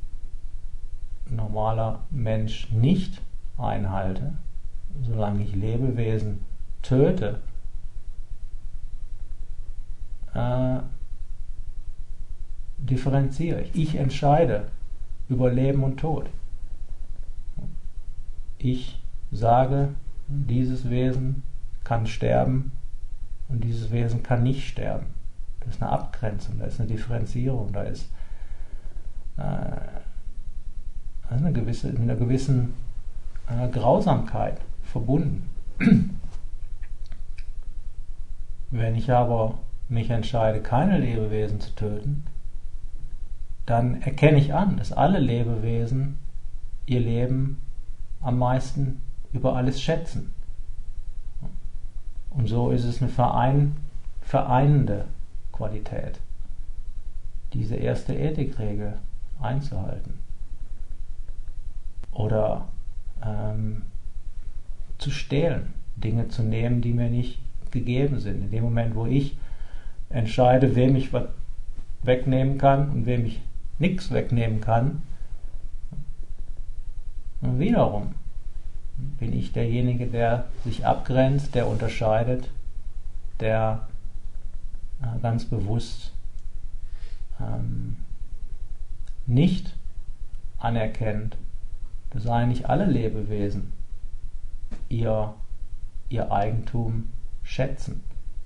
normaler Mensch nicht einhalte, solange ich Lebewesen töte, äh, differenziere ich. Ich entscheide über Leben und Tod. Ich sage, dieses Wesen kann sterben und dieses Wesen kann nicht sterben. Da ist eine Abgrenzung, da ist eine Differenzierung, da ist äh, eine gewisse, mit einer gewissen äh, Grausamkeit verbunden. Wenn ich aber mich entscheide, keine Lebewesen zu töten, dann erkenne ich an, dass alle Lebewesen ihr Leben am meisten über alles schätzen. Und so ist es eine Verein, vereinende Qualität, diese erste Ethikregel einzuhalten. Oder ähm, zu stehlen, Dinge zu nehmen, die mir nicht gegeben sind. In dem Moment, wo ich entscheide, wem ich was wegnehmen kann und wem ich nichts wegnehmen kann, und wiederum bin ich derjenige, der sich abgrenzt, der unterscheidet, der äh, ganz bewusst ähm, nicht anerkennt, dass eigentlich alle Lebewesen ihr, ihr Eigentum schätzen.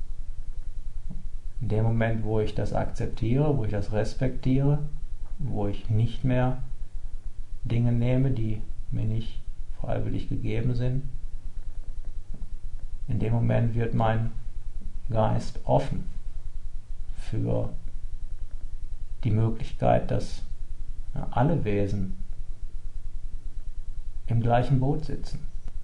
In dem Moment, wo ich das akzeptiere, wo ich das respektiere, wo ich nicht mehr Dinge nehme, die mir nicht freiwillig gegeben sind, in dem Moment wird mein Geist offen für die Möglichkeit, dass ja, alle Wesen im gleichen Boot sitzen.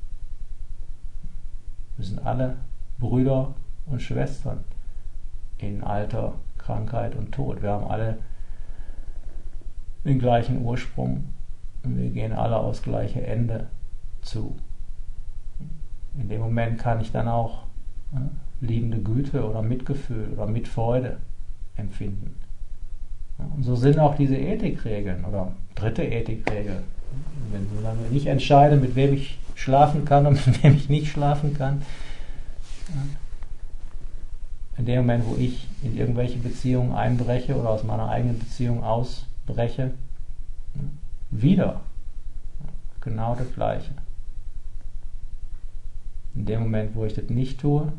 Wir sind alle Brüder und Schwestern in Alter, Krankheit und Tod. Wir haben alle den gleichen Ursprung und wir gehen alle aufs gleiche Ende zu. In dem Moment kann ich dann auch ja, liebende Güte oder Mitgefühl oder Mitfreude empfinden. Ja, und so sind auch diese Ethikregeln oder dritte Ethikregel. Wenn solange ich entscheide, mit wem ich schlafen kann und mit wem ich nicht schlafen kann, ja, in dem Moment, wo ich in irgendwelche Beziehungen einbreche oder aus meiner eigenen Beziehung ausbreche, ja, wieder genau das Gleiche. In dem Moment, wo ich das nicht tue,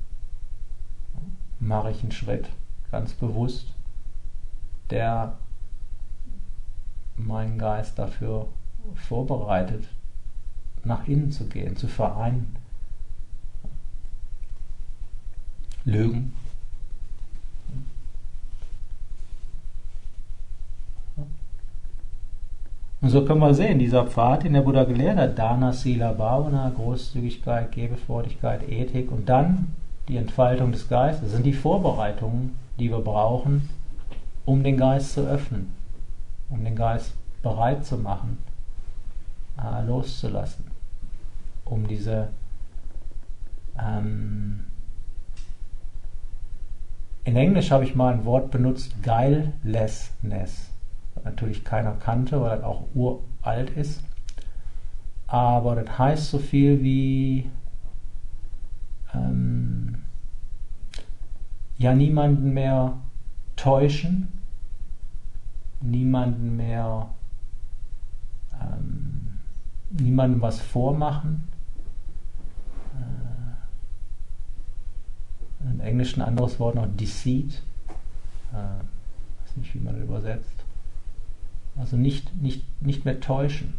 mache ich einen Schritt ganz bewusst, der meinen Geist dafür vorbereitet, nach innen zu gehen, zu vereinen. Lügen. Und so können wir sehen, dieser Pfad, den der Buddha gelehrt hat, Dana, Sila, Bhavana, Großzügigkeit, Gebefreudigkeit, Ethik und dann die Entfaltung des Geistes, sind die Vorbereitungen, die wir brauchen, um den Geist zu öffnen, um den Geist bereit zu machen, äh, loszulassen, um diese ähm, in Englisch habe ich mal ein Wort benutzt, Guilelessness, was natürlich keiner kannte, weil das auch uralt ist, aber das heißt so viel wie ähm, ja niemanden mehr täuschen, niemanden mehr ähm, niemandem was vormachen. Äh, Im Englischen ein anderes Wort noch Deceit. Äh, weiß nicht, wie man das übersetzt. Also nicht, nicht, nicht mehr täuschen.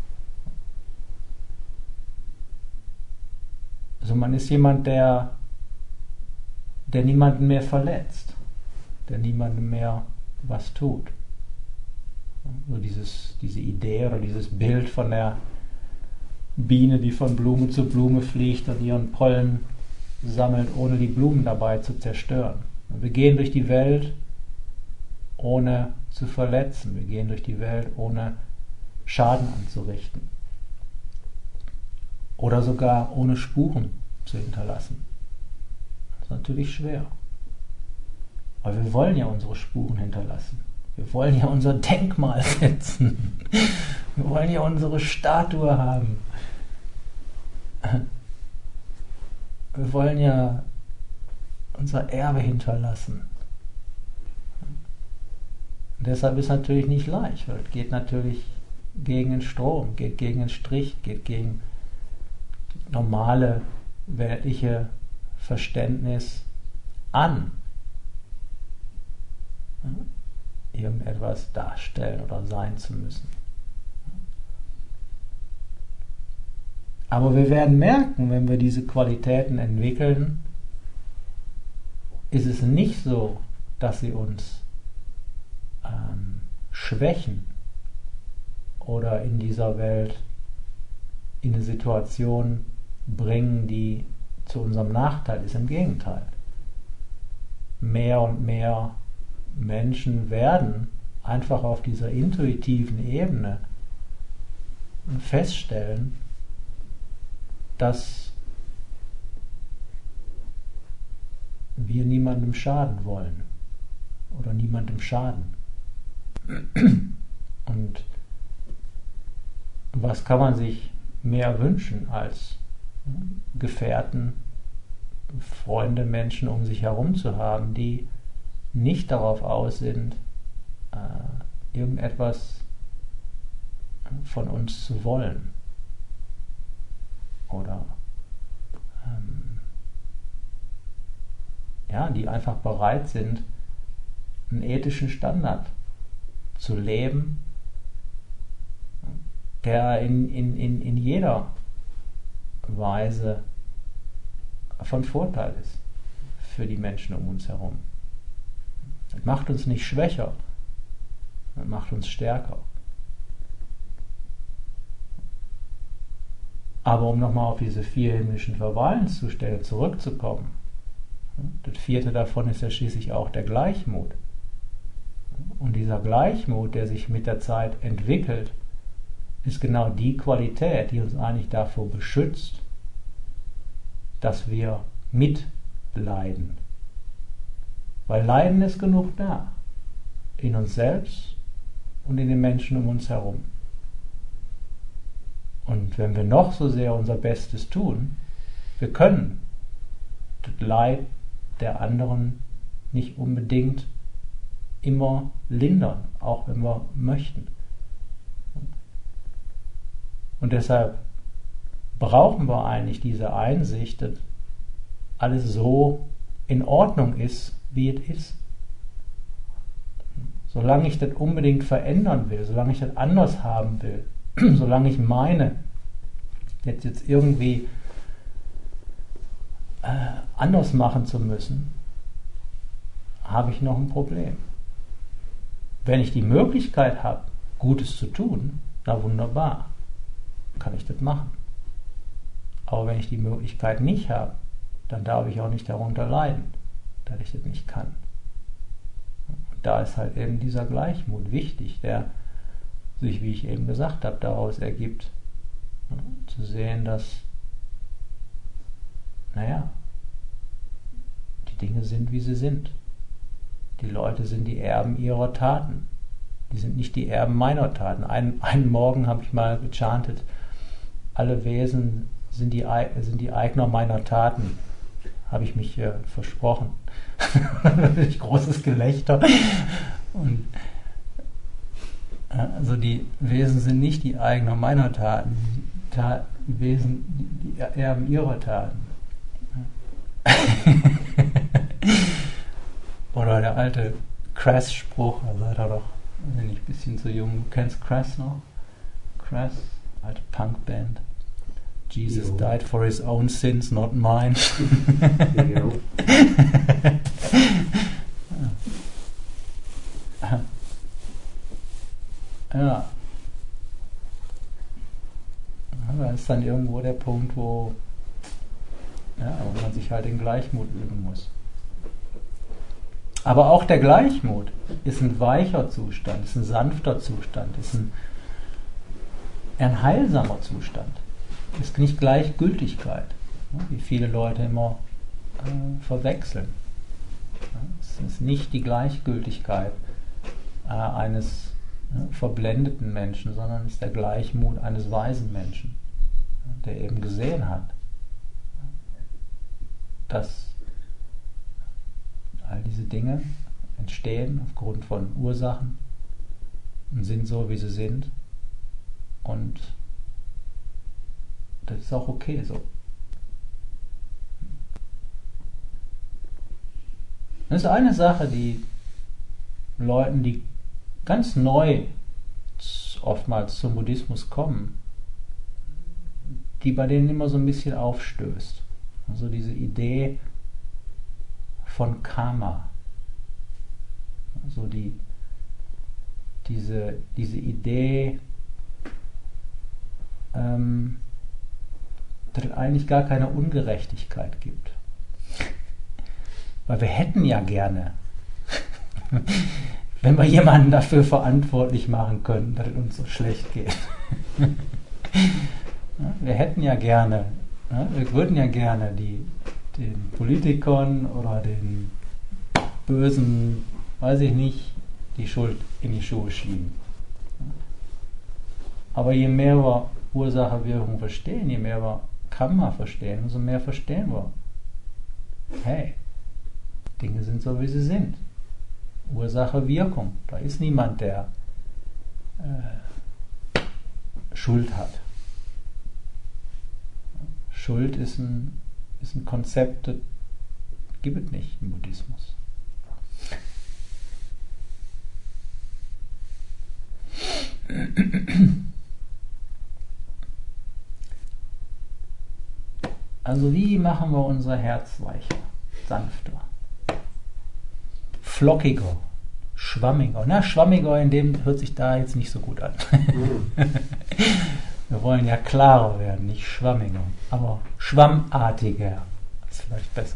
Also man ist jemand, der, der niemanden mehr verletzt, der niemandem mehr was tut. So dieses, diese Idee oder dieses Bild von der Biene, die von Blume zu Blume fliegt und ihren Pollen sammelt, ohne die Blumen dabei zu zerstören. Wir gehen durch die Welt, ohne zu verletzen. Wir gehen durch die Welt, ohne Schaden anzurichten. Oder sogar ohne Spuren zu hinterlassen. Das ist natürlich schwer. Aber wir wollen ja unsere Spuren hinterlassen. Wir wollen ja unser Denkmal setzen. Wir wollen ja unsere Statue haben. Wir wollen ja unser Erbe hinterlassen. Und deshalb ist es natürlich nicht leicht, weil es geht natürlich gegen den Strom, geht gegen den Strich, geht gegen das normale weltliche Verständnis an. Irgendetwas darstellen oder sein zu müssen. Aber wir werden merken, wenn wir diese Qualitäten entwickeln, ist es nicht so, dass sie uns ähm, schwächen oder in dieser Welt in eine Situation bringen, die zu unserem Nachteil ist. Im Gegenteil. Mehr und mehr Menschen werden einfach auf dieser intuitiven Ebene feststellen, dass wir niemandem schaden wollen oder niemandem schaden. Und was kann man sich mehr wünschen als Gefährten, Freunde, Menschen um sich herum zu haben, die nicht darauf aus sind, äh, irgendetwas von uns zu wollen. Oder ähm, ja, die einfach bereit sind, einen ethischen Standard zu leben, der in, in, in, in jeder Weise von Vorteil ist für die Menschen um uns herum. Das macht uns nicht schwächer, das macht uns stärker. Aber um nochmal auf diese vier himmlischen Verwaltungszustände zurückzukommen, das vierte davon ist ja schließlich auch der Gleichmut. Und dieser Gleichmut, der sich mit der Zeit entwickelt, ist genau die Qualität, die uns eigentlich davor beschützt, dass wir mitleiden. Weil Leiden ist genug da. In uns selbst und in den Menschen um uns herum. Und wenn wir noch so sehr unser Bestes tun, wir können das Leid der anderen nicht unbedingt immer lindern, auch wenn wir möchten. Und deshalb brauchen wir eigentlich diese Einsicht, dass alles so in Ordnung ist, wie es ist. Solange ich das unbedingt verändern will, solange ich das anders haben will, solange ich meine, jetzt, jetzt irgendwie äh, anders machen zu müssen, habe ich noch ein Problem. Wenn ich die Möglichkeit habe, Gutes zu tun, na wunderbar, kann ich das machen. Aber wenn ich die Möglichkeit nicht habe, dann darf ich auch nicht darunter leiden, dass ich das nicht kann. Und da ist halt eben dieser Gleichmut wichtig, der sich, wie ich eben gesagt habe, daraus ergibt, ja, zu sehen, dass, naja, die Dinge sind, wie sie sind. Die Leute sind die Erben ihrer Taten. Die sind nicht die Erben meiner Taten. Einen, einen Morgen habe ich mal gechantet, alle Wesen sind die, sind die Eigner meiner Taten. Habe ich mich äh, versprochen. Großes Gelächter. Und also die Wesen sind nicht die Eigner meiner Taten. Taten, die Wesen, die, die Erben ihrer Taten. Oder der alte Crass-Spruch, da seid ihr doch, wenn ich ein bisschen zu jung, du kennst Crass noch? Crass, alte Punkband. Jesus jo. died for his own sins, not mine. Jo. Ja. Da ist dann irgendwo der Punkt, wo, ja, wo man sich halt in Gleichmut üben muss. Aber auch der Gleichmut ist ein weicher Zustand, ist ein sanfter Zustand, ist ein, ein heilsamer Zustand. Ist nicht Gleichgültigkeit, wie viele Leute immer äh, verwechseln. Es ist nicht die Gleichgültigkeit äh, eines äh, verblendeten Menschen, sondern es ist der Gleichmut eines weisen Menschen, der eben gesehen hat, dass all diese Dinge entstehen aufgrund von Ursachen und sind so, wie sie sind, und das ist auch okay so. Das ist eine Sache, die Leuten, die ganz neu oftmals zum Buddhismus kommen, die bei denen immer so ein bisschen aufstößt. Also diese Idee von Karma. Also die, diese, diese Idee, ähm, dass es eigentlich gar keine Ungerechtigkeit gibt. Weil wir hätten ja gerne, wenn wir jemanden dafür verantwortlich machen könnten, dass es uns so schlecht geht. Wir hätten ja gerne, wir würden ja gerne die, den Politikern oder den Bösen, weiß ich nicht, die Schuld in die Schuhe schieben. Aber je mehr wir Ursache-Wirkung verstehen, je mehr wir Karma verstehen, umso mehr verstehen wir, hey, Dinge sind so, wie sie sind. Ursache-Wirkung. Da ist niemand, der äh, Schuld hat. Schuld ist ein, ist ein Konzept, das gibt es nicht im Buddhismus. Also wie machen wir unser Herz weicher, sanfter, flockiger, schwammiger? Na, schwammiger, in dem hört sich da jetzt nicht so gut an. Wir wollen ja klarer werden, nicht schwammiger, aber schwammartiger ist vielleicht besser.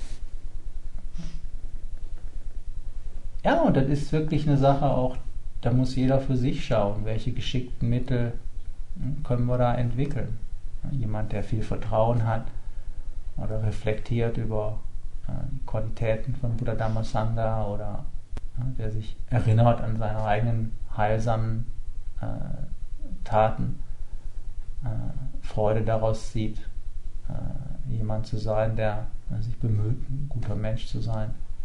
Ja, und das ist wirklich eine Sache auch, da muss jeder für sich schauen, welche geschickten Mittel können wir da entwickeln. Jemand, der viel Vertrauen hat oder reflektiert über äh, die Qualitäten von Buddha Dhammasangha oder äh, der sich erinnert an seine eigenen heilsamen äh, Taten, äh, Freude daraus zieht, äh, jemand zu sein, der äh, sich bemüht, ein guter Mensch zu sein.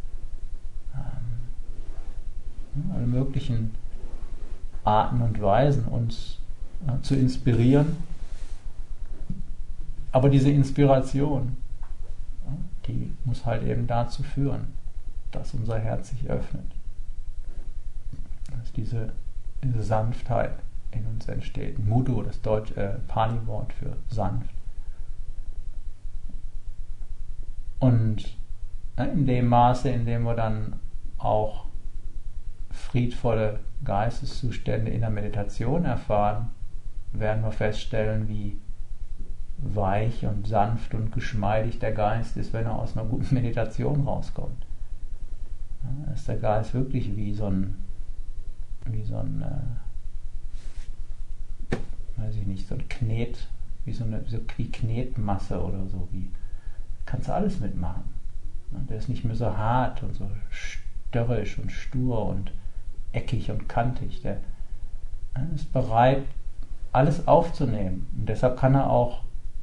Ähm, alle möglichen Arten und Weisen, uns äh, zu inspirieren. Aber diese Inspiration, die muss halt eben dazu führen, dass unser Herz sich öffnet. Dass diese, diese Sanftheit in uns entsteht. Muddu, das Deutsch, äh, Pali-Wort für sanft. Und äh, in dem Maße, in dem wir dann auch friedvolle Geisteszustände in der Meditation erfahren, werden wir feststellen, wie weich und sanft und geschmeidig der Geist ist, wenn er aus einer guten Meditation rauskommt. Ja, ist der Geist wirklich wie so ein, wie so ein, äh, weiß ich nicht, so ein Knet, wie so eine so wie Knetmasse oder so, wie kannst du alles mitmachen. Ja, der ist nicht mehr so hart und so störrisch und stur und eckig und kantig. Der ja, ist bereit, alles aufzunehmen. Und deshalb kann er auch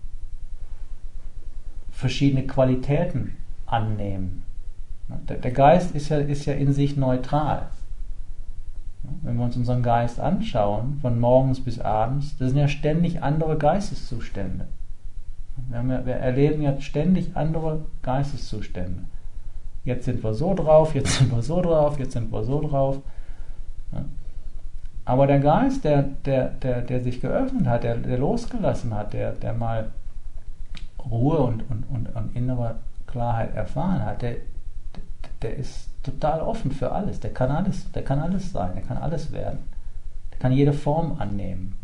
verschiedene Qualitäten annehmen. Der, der Geist ist ja, ist ja in sich neutral. Wenn wir uns unseren Geist anschauen, von morgens bis abends, das sind ja ständig andere Geisteszustände. Wir, haben ja, wir erleben ja ständig andere Geisteszustände. Jetzt sind wir so drauf, jetzt sind wir so drauf, jetzt sind wir so drauf. Ja. Aber der Geist, der, der, der, der sich geöffnet hat, der, der losgelassen hat, der, der mal Ruhe und, und, und, und innere Klarheit erfahren hat, der, der ist total offen für alles. Der kann alles, der kann alles sein, der kann alles werden. Der kann jede Form annehmen.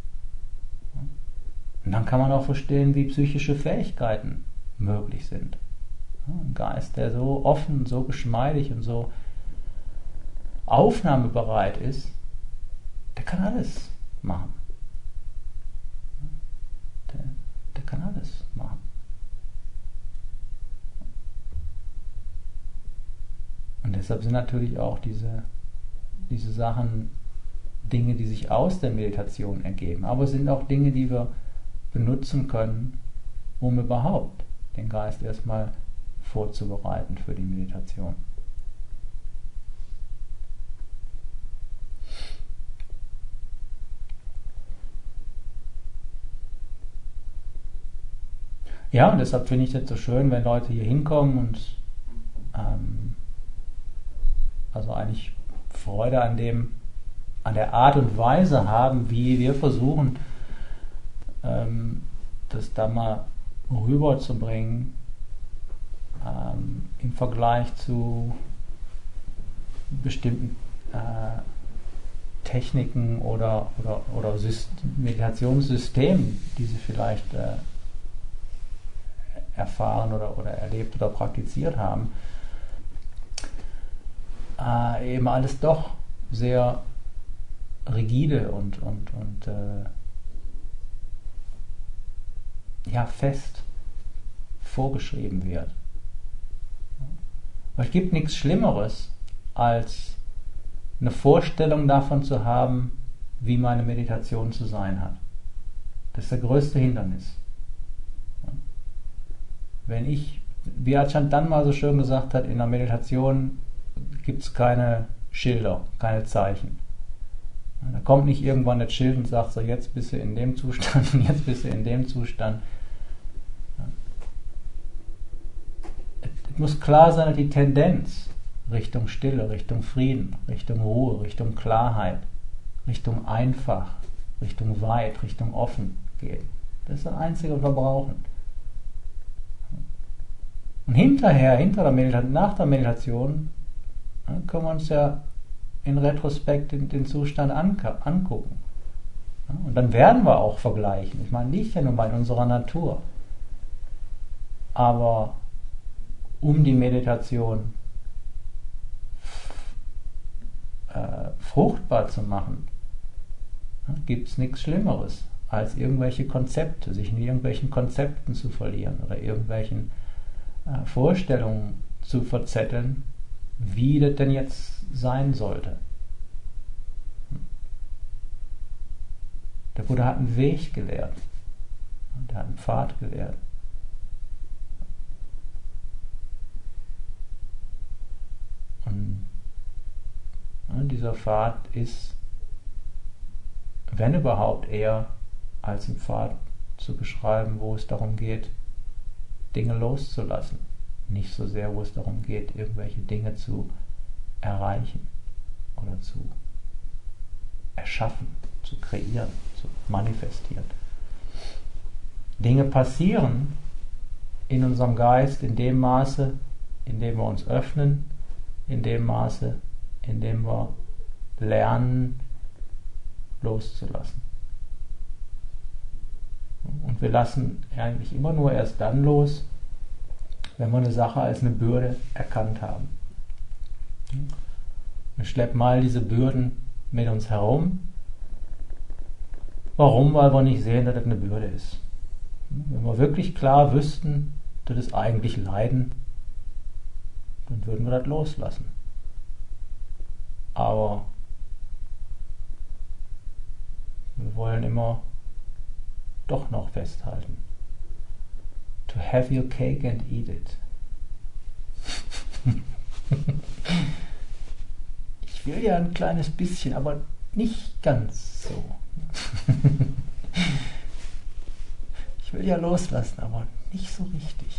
Und dann kann man auch verstehen, wie psychische Fähigkeiten möglich sind. Ein Geist, der so offen, so geschmeidig und so aufnahmebereit ist, der kann alles machen. Der, der kann alles machen. Und deshalb sind natürlich auch diese, diese Sachen Dinge, die sich aus der Meditation ergeben. Aber es sind auch Dinge, die wir benutzen können, um überhaupt den Geist erstmal vorzubereiten für die Meditation. Ja, und deshalb finde ich es so schön, wenn Leute hier hinkommen und ähm, also eigentlich Freude an dem, an der Art und Weise haben, wie wir versuchen, ähm, das da mal rüberzubringen, ähm, im Vergleich zu bestimmten äh, Techniken oder, oder, oder System, Meditationssystemen, die sie vielleicht äh, erfahren oder, oder erlebt oder praktiziert haben, äh, eben alles doch sehr rigide und, und, und äh, ja, fest vorgeschrieben wird. Aber es gibt nichts Schlimmeres, als eine Vorstellung davon zu haben, wie meine Meditation zu sein hat. Das ist der größte Hindernis. Wenn ich, wie Ajahn dann mal so schön gesagt hat, in der Meditation gibt es keine Schilder, keine Zeichen. Da kommt nicht irgendwann das Schild und sagt so, jetzt bist du in dem Zustand und jetzt bist du in dem Zustand. Es muss klar sein, dass die Tendenz Richtung Stille, Richtung Frieden, Richtung Ruhe, Richtung Klarheit, Richtung einfach, Richtung weit, Richtung offen geht. Das ist das einzige, was wir brauchen. Und hinterher, hinter der Meditation, nach der Meditation, können wir uns ja in Retrospekt den, den Zustand angucken. Und dann werden wir auch vergleichen. Ich meine, liegt ja nun mal in unserer Natur. Aber um die Meditation äh, fruchtbar zu machen, gibt es nichts Schlimmeres, als irgendwelche Konzepte, sich in irgendwelchen Konzepten zu verlieren oder irgendwelchen äh, Vorstellungen zu verzetteln, wie das denn jetzt sein sollte. Der Buddha hat einen Weg gelehrt. Der hat einen Pfad gelehrt. Und ja, dieser Pfad ist, wenn überhaupt, eher als ein Pfad zu beschreiben, wo es darum geht, Dinge loszulassen. Nicht so sehr, wo es darum geht, irgendwelche Dinge zu erreichen oder zu erschaffen, zu kreieren, zu manifestieren. Dinge passieren in unserem Geist in dem Maße, in dem wir uns öffnen, in dem Maße, in dem wir lernen, loszulassen. Und wir lassen eigentlich immer nur erst dann los, wenn wir eine Sache als eine Bürde erkannt haben. Wir schleppen mal diese Bürden mit uns herum. Warum? Weil wir nicht sehen, dass das eine Bürde ist. Wenn wir wirklich klar wüssten, das ist eigentlich Leiden, dann würden wir das loslassen. Aber wir wollen immer doch noch festhalten. To have your cake and eat it. Ich ich will ja ein kleines bisschen, aber nicht ganz so. Ich will ja loslassen, aber nicht so richtig.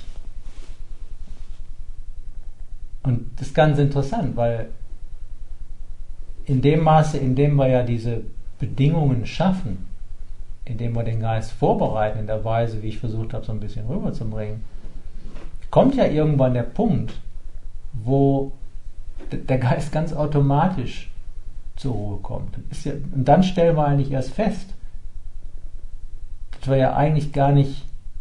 Und das ist ganz interessant, weil in dem Maße, in dem wir ja diese Bedingungen schaffen, indem wir den Geist vorbereiten in der Weise, wie ich versucht habe, so ein bisschen rüberzubringen, kommt ja irgendwann der Punkt, wo der Geist ganz automatisch zur Ruhe kommt. Ist ja, und dann stellen wir eigentlich erst fest, dass wir ja eigentlich gar nicht,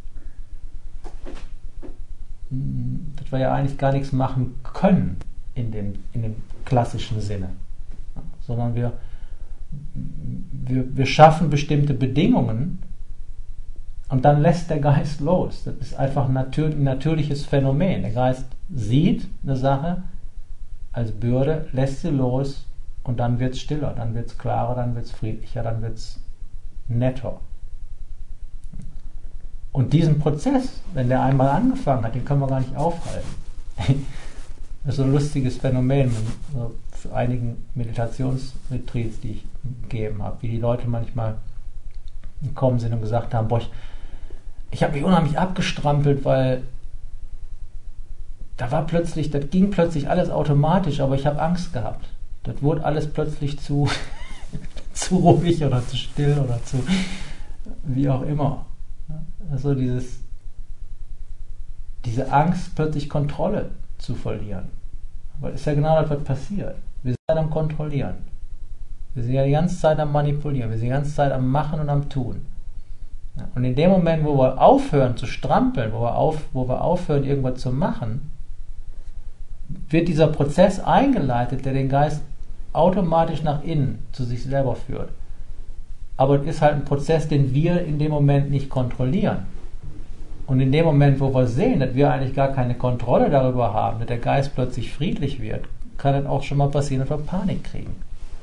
dass wir ja eigentlich gar nichts machen können in dem, in dem klassischen Sinne, sondern wir, wir, wir schaffen bestimmte Bedingungen und dann lässt der Geist los. Das ist einfach ein natür- natürliches Phänomen. Der Geist sieht eine Sache als Bürde, lässt sie los und dann wird es stiller, dann wird es klarer, dann wird es friedlicher, dann wird es netter. Und diesen Prozess, wenn der einmal angefangen hat, den können wir gar nicht aufhalten. Das ist so ein lustiges Phänomen für einigen Meditationsretreats, die ich gegeben habe, wie die Leute manchmal gekommen sind und gesagt haben, boah, ich, ich habe mich unheimlich abgestrampelt, weil da war plötzlich, das ging plötzlich alles automatisch, aber ich habe Angst gehabt. Das wurde alles plötzlich zu, zu ruhig oder zu still oder zu wie auch immer. Also dieses, diese Angst, plötzlich Kontrolle zu verlieren. Aber das ist ja genau das, was passiert. Wir sind am Kontrollieren. Wir sind ja die ganze Zeit am Manipulieren. Wir sind die ganze Zeit am Machen und am Tun. Und in dem Moment, wo wir aufhören zu strampeln, wo wir, auf, wo wir aufhören, irgendwas zu machen, wird dieser Prozess eingeleitet, der den Geist automatisch nach innen zu sich selber führt. Aber es ist halt ein Prozess, den wir in dem Moment nicht kontrollieren. Und in dem Moment, wo wir sehen, dass wir eigentlich gar keine Kontrolle darüber haben, dass der Geist plötzlich friedlich wird, kann es auch schon mal passieren, dass wir Panik kriegen.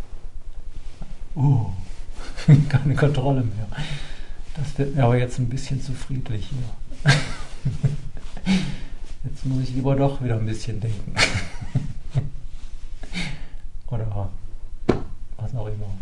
Uh, keine Kontrolle mehr. Das wird mir aber jetzt ein bisschen zu friedlich hier. Jetzt muss ich lieber doch wieder ein bisschen denken. Oder was auch immer.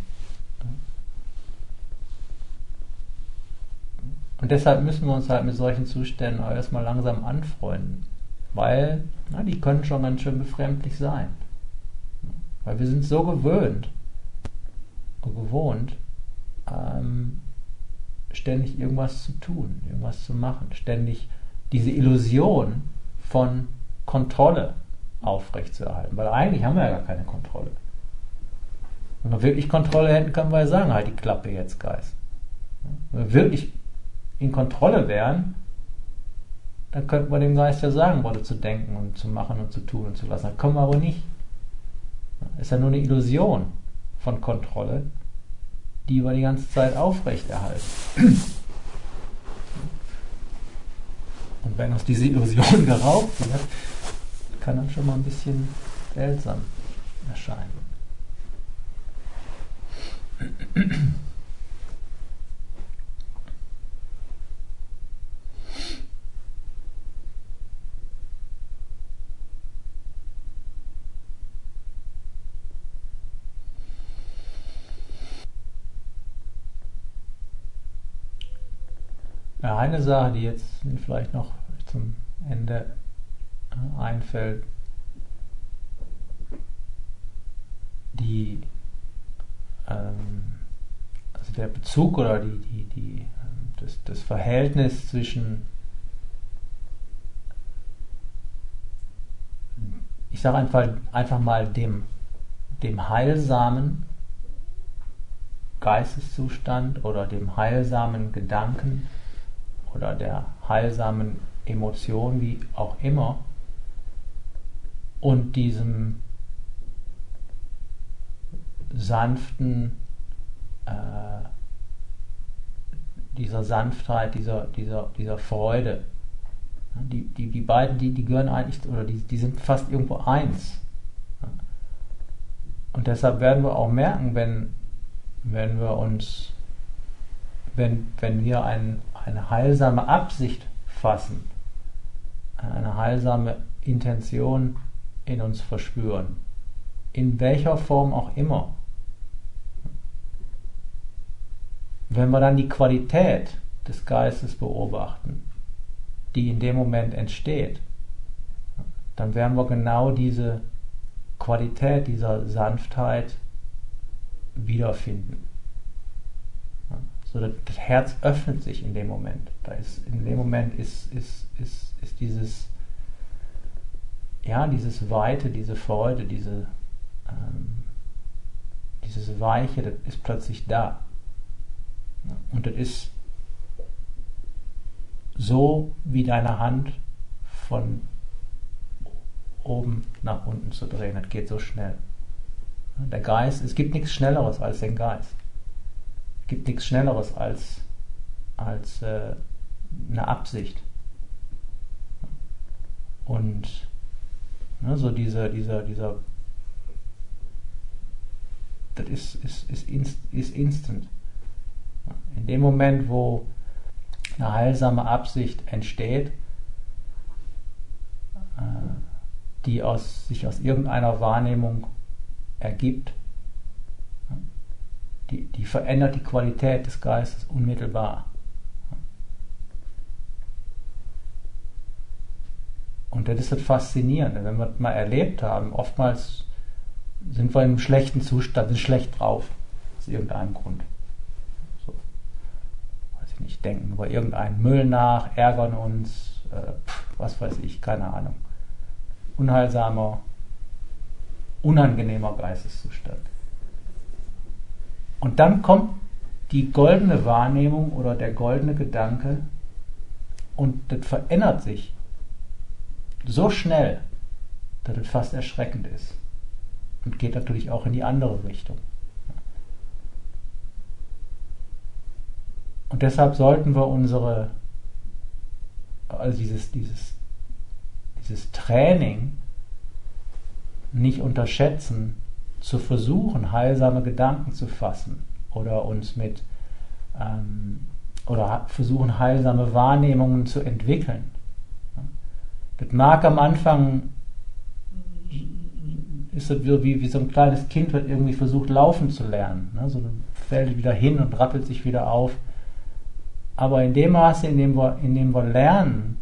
Und deshalb müssen wir uns halt mit solchen Zuständen auch erstmal langsam anfreunden. Weil, na, die können schon ganz schön befremdlich sein. Weil wir sind so gewöhnt und gewohnt, ähm, ständig irgendwas zu tun, irgendwas zu machen, ständig diese Illusion von Kontrolle aufrechtzuerhalten. Weil eigentlich haben wir ja gar keine Kontrolle. Wenn wir wirklich Kontrolle hätten, können wir ja sagen, halt die Klappe jetzt, Geist. Wenn wir wirklich in Kontrolle wären, dann könnten wir dem Geist ja sagen, was er zu denken und zu machen und zu tun und zu lassen. Das können wir aber nicht. Das ist ja nur eine Illusion von Kontrolle, die wir die ganze Zeit aufrechterhalten. Und wenn uns diese Illusion geraubt wird, kann dann schon mal ein bisschen seltsam erscheinen. Ja, eine Sache, die jetzt mir vielleicht noch zum Ende einfällt, die ähm, also der Bezug oder die, die, die, das, das Verhältnis zwischen, ich sage einfach, einfach mal dem, dem heilsamen Geisteszustand oder dem heilsamen Gedanken oder der heilsamen Emotion, wie auch immer, und diesem sanften, äh, dieser Sanftheit, dieser, dieser, dieser Freude. Die, die, die beiden, die, die gehören eigentlich, oder die, die sind fast irgendwo eins. Und deshalb werden wir auch merken, wenn, wenn wir uns, wenn, wenn wir ein, eine heilsame Absicht fassen, eine heilsame Intention in uns verspüren, in welcher Form auch immer. Wenn wir dann die Qualität des Geistes beobachten, die in dem Moment entsteht, dann werden wir genau diese Qualität dieser Sanftheit wiederfinden. So, das Herz öffnet sich in dem Moment. Da ist, in dem Moment ist, ist, ist, ist dieses, ja, dieses Weite, diese Freude, diese, ähm, dieses Weiche, das ist plötzlich da. Und das ist so wie deine Hand von oben nach unten zu drehen. Das geht so schnell. Der Geist, es gibt nichts Schnelleres als den Geist. Es gibt nichts Schnelleres als, als äh, eine Absicht. Und ne, so dieser, dieser, dieser, das ist, ist, ist, inst, ist instant. In dem Moment, wo eine heilsame Absicht entsteht, äh, die aus, sich aus irgendeiner Wahrnehmung ergibt, die, die verändert die Qualität des Geistes unmittelbar. Und das ist das Faszinierende, wenn wir das mal erlebt haben. Oftmals sind wir in einem schlechten Zustand, sind schlecht drauf, aus irgendeinem Grund. So, weiß ich nicht, denken über irgendeinen Müll nach, ärgern uns, äh, pff, was weiß ich, keine Ahnung. Unheilsamer, unangenehmer Geisteszustand. Und dann kommt die goldene Wahrnehmung oder der goldene Gedanke und das verändert sich so schnell, dass es fast erschreckend ist und geht natürlich auch in die andere Richtung. Und deshalb sollten wir unsere, also dieses, dieses, dieses Training nicht unterschätzen, zu versuchen, heilsame Gedanken zu fassen oder uns mit ähm, oder versuchen, heilsame Wahrnehmungen zu entwickeln. Das mag am Anfang, ist das wie, wie so ein kleines Kind, das irgendwie versucht, laufen zu lernen. Ne? So dann fällt wieder hin und rappelt sich wieder auf. Aber in dem Maße, in dem wir, in dem wir lernen,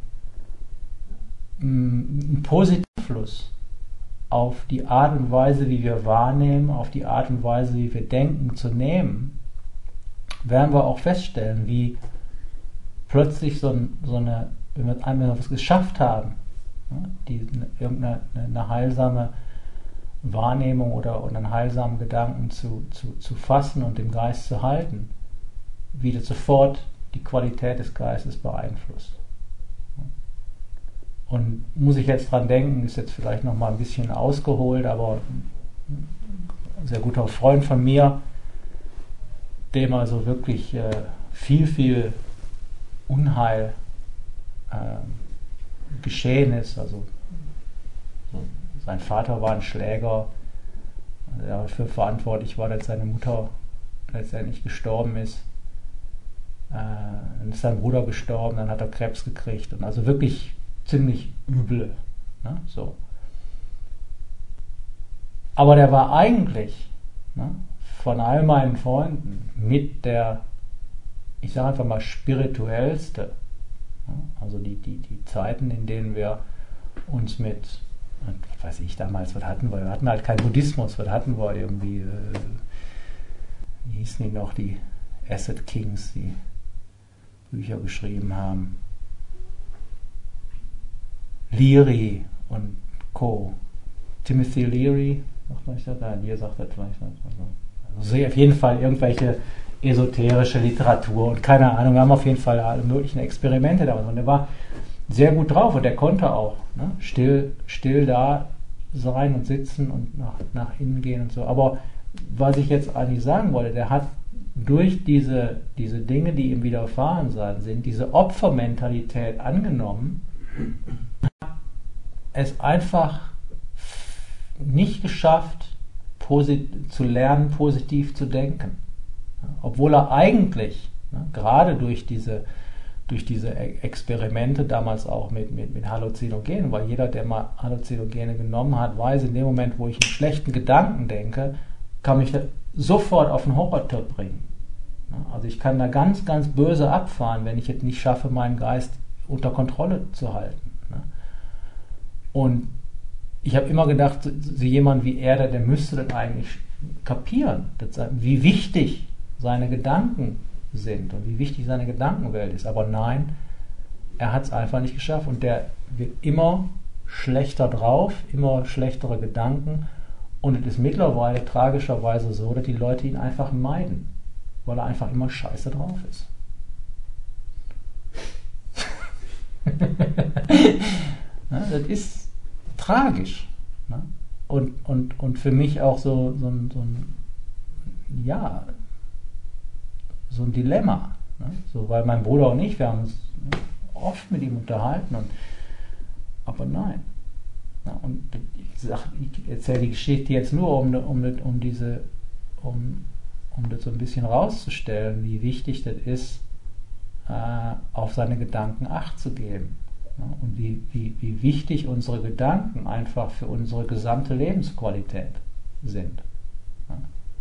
einen positiven Einfluss auf die Art und Weise, wie wir wahrnehmen, auf die Art und Weise, wie wir denken, zu nehmen, werden wir auch feststellen, wie plötzlich so, so eine, wenn wir einmal was geschafft haben, die, irgendeine eine heilsame Wahrnehmung oder, oder einen heilsamen Gedanken zu, zu, zu fassen und im Geist zu halten, wie das sofort die Qualität des Geistes beeinflusst. Und muss ich jetzt dran denken, ist jetzt vielleicht noch mal ein bisschen ausgeholt, aber ein sehr guter Freund von mir, dem also wirklich äh, viel, viel Unheil äh, geschehen ist. Also so, sein Vater war ein Schläger, der dafür verantwortlich war, dass seine Mutter letztendlich gestorben ist. Äh, dann ist sein Bruder gestorben, dann hat er Krebs gekriegt und also wirklich ziemlich übel. Ne? So. Aber der war eigentlich, ne, von all meinen Freunden mit der, ich sage einfach mal, spirituellste. Ne? Also die, die, die Zeiten, in denen wir uns mit, was weiß ich damals, was hatten wir? Wir hatten halt keinen Buddhismus, was hatten wir irgendwie, äh, wie hießen die noch, die Asset Kings, die Bücher geschrieben haben. Leary und Co. Timothy Leary, sagt man nicht das? Nein, hier sagt das vielleicht nicht. Also sehe auf jeden Fall irgendwelche esoterische Literatur und keine Ahnung, wir haben auf jeden Fall alle möglichen Experimente da und der war sehr gut drauf und der konnte auch ne, still, still da sein und sitzen und nach, nach innen gehen und so. Aber was ich jetzt eigentlich sagen wollte, der hat durch diese, diese Dinge, die ihm widerfahren sind, diese Opfermentalität angenommen, es einfach nicht geschafft, posit- zu lernen, positiv zu denken. Obwohl er eigentlich, ne, gerade durch diese durch diese Experimente damals auch mit, mit, mit Halluzinogenen, weil jeder, der mal Halluzinogene genommen hat, weiß, in dem Moment, wo ich einen schlechten Gedanken denke, kann mich sofort auf einen Horrortrip bringen. Also ich kann da ganz, ganz böse abfahren, wenn ich es nicht schaffe, meinen Geist unter Kontrolle zu halten. Und ich habe immer gedacht, so jemand wie er, der müsste das eigentlich kapieren, wie wichtig seine Gedanken sind und wie wichtig seine Gedankenwelt ist. Aber nein, er hat es einfach nicht geschafft und der wird immer schlechter drauf, immer schlechtere Gedanken und es ist mittlerweile tragischerweise so, dass die Leute ihn einfach meiden, weil er einfach immer scheiße drauf ist. Na, das ist tragisch. Ne? Und, und, und für mich auch so, so, ein, so ein, ja, so ein Dilemma. Ne? So, weil mein Bruder und ich, wir haben uns oft mit ihm unterhalten. Und, aber nein. Ja, und ich, sag, ich erzähle die Geschichte jetzt nur, um, um, um, diese, um, um das so ein bisschen rauszustellen, wie wichtig das ist, äh, auf seine Gedanken Acht zu geben. Ja, und wie, wie, wie wichtig unsere Gedanken einfach für unsere gesamte Lebensqualität sind. Ja.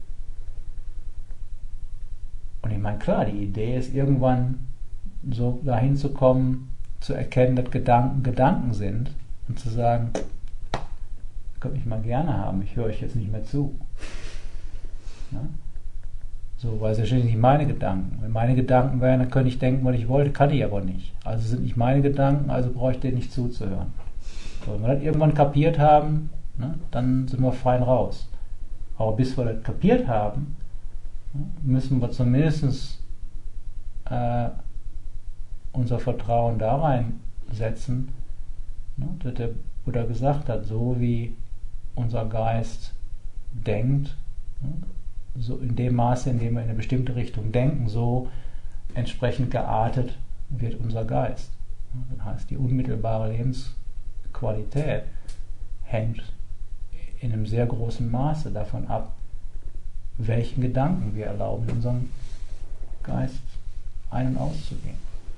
Und ich meine, klar, die Idee ist irgendwann so dahin zu kommen, zu erkennen, dass Gedanken Gedanken sind und zu sagen, ihr könnt mich mal gerne haben, ich höre euch jetzt nicht mehr zu. Ja? So, weil es ja schließlich nicht meine Gedanken. Wenn meine Gedanken wären, dann könnte ich denken, was ich wollte, kann ich aber nicht. Also sind nicht meine Gedanken, also brauche ich denen nicht zuzuhören. So, wenn wir das irgendwann kapiert haben, ne, dann sind wir fein raus. Aber bis wir das kapiert haben, müssen wir zumindest äh, unser Vertrauen da reinsetzen, ne, dass der Buddha gesagt hat, so wie unser Geist denkt, ne, so in dem Maße, in dem wir in eine bestimmte Richtung denken, so entsprechend geartet wird unser Geist. Das heißt, die unmittelbare Lebensqualität hängt in einem sehr großen Maße davon ab, welchen Gedanken wir erlauben, in unserem Geist ein- und auszugehen.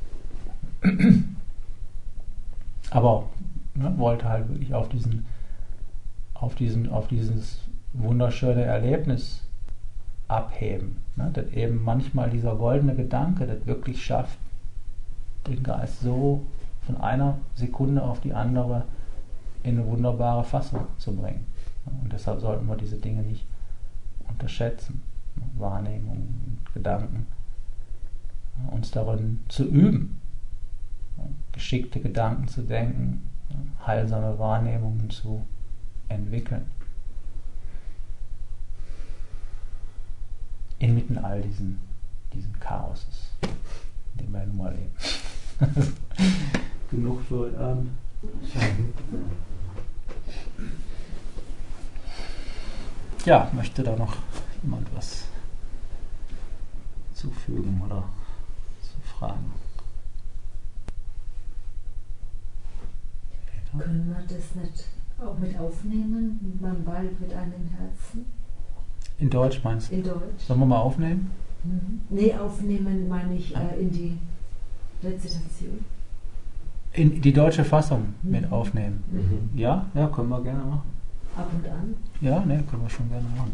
Aber ne, wollte halt wirklich auf diesen, auf diesen, auf dieses wunderschöne Erlebnis abheben. Ne, dass eben manchmal dieser goldene Gedanke das wirklich schafft, den Geist so von einer Sekunde auf die andere in eine wunderbare Fassung zu bringen. Und deshalb sollten wir diese Dinge nicht unterschätzen. Wahrnehmung, Gedanken. Uns darin zu üben, geschickte Gedanken zu denken, heilsame Wahrnehmungen zu entwickeln. Inmitten all diesen, diesen Chaoses, in dem wir nun mal leben. Genug für heute Abend. Ja, möchte da noch jemand was zufügen oder zu fragen? Peter? Können wir das nicht auch mit aufnehmen? Man bald mit einem Herzen? In Deutsch meinst du? In Deutsch. Sollen wir mal aufnehmen? Mhm. Nee, aufnehmen meine ich äh, in die Rezitation. In die deutsche Fassung mhm. mit aufnehmen? Mhm. Ja, ja, können wir gerne machen. Ab und an? Ja, ne, können wir schon gerne machen.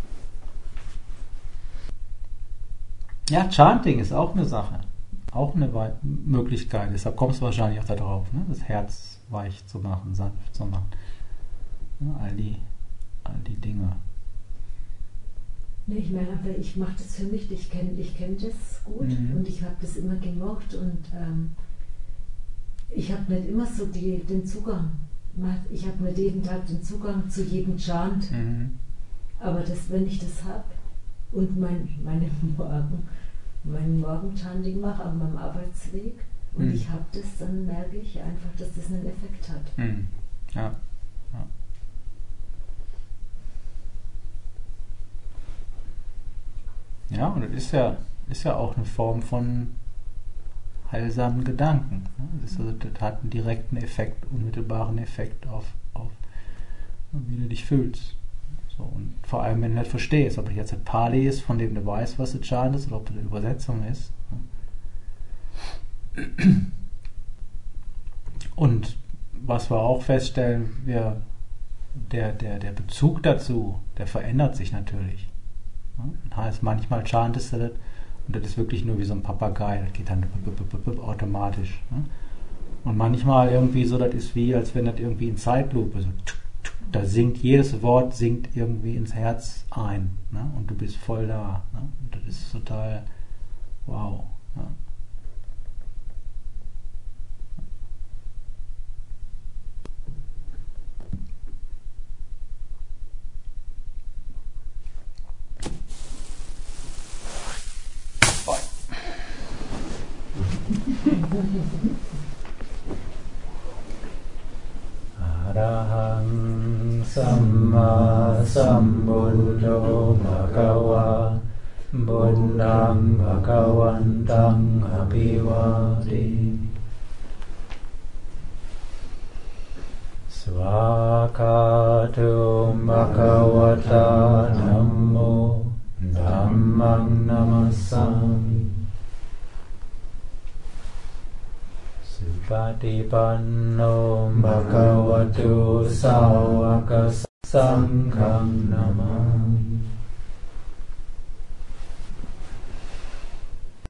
Ja, Chanting ist auch eine Sache. Auch eine We- Möglichkeit. Deshalb kommst du wahrscheinlich auch da drauf, ne? Das Herz weich zu machen, sanft zu machen. Ja, all die, all die Dinge. Nee, ich meine aber, ich mache das für mich. Ich kenne ich kenn das gut mhm. und ich habe das immer gemocht und ähm, ich habe nicht immer so die, den Zugang. Ich habe nicht jeden Tag den Zugang zu jedem Chant. Mhm. Aber das, wenn ich das habe und mein, meine Morgen, meinen Morgen-Chanting mache auf meinem Arbeitsweg und mhm. ich habe das, dann merke ich einfach, dass das einen Effekt hat. Mhm. Ja. Ja. Ja, und das ist ja, ist ja auch eine Form von heilsamen Gedanken. Das, ist also, das hat einen direkten Effekt, unmittelbaren Effekt auf, auf wie du dich fühlst. So, und vor allem, wenn du nicht verstehst, ob das jetzt ein Pali ist, von dem du weißt, was das Chant ist, oder ob das eine Übersetzung ist. Und was wir auch feststellen, wir, der, der, der Bezug dazu, der verändert sich natürlich. Das heißt, manchmal chantest du das und das ist wirklich nur wie so ein Papagei, das geht dann automatisch. Und manchmal irgendwie so, das ist wie, als wenn das irgendwie in Zeitlupe so, da singt, jedes Wort singt irgendwie ins Herz ein, ne? Und du bist voll da. Ne? Und das ist total wow. Ne? Arahang Samma Sambuddho Bhagava Buddham Bhagavantang Abhivadi Svakatum Bhagavata Nammo Dhammang Namassami Patipanno Bhagavatu Sāvaka Sangham Namah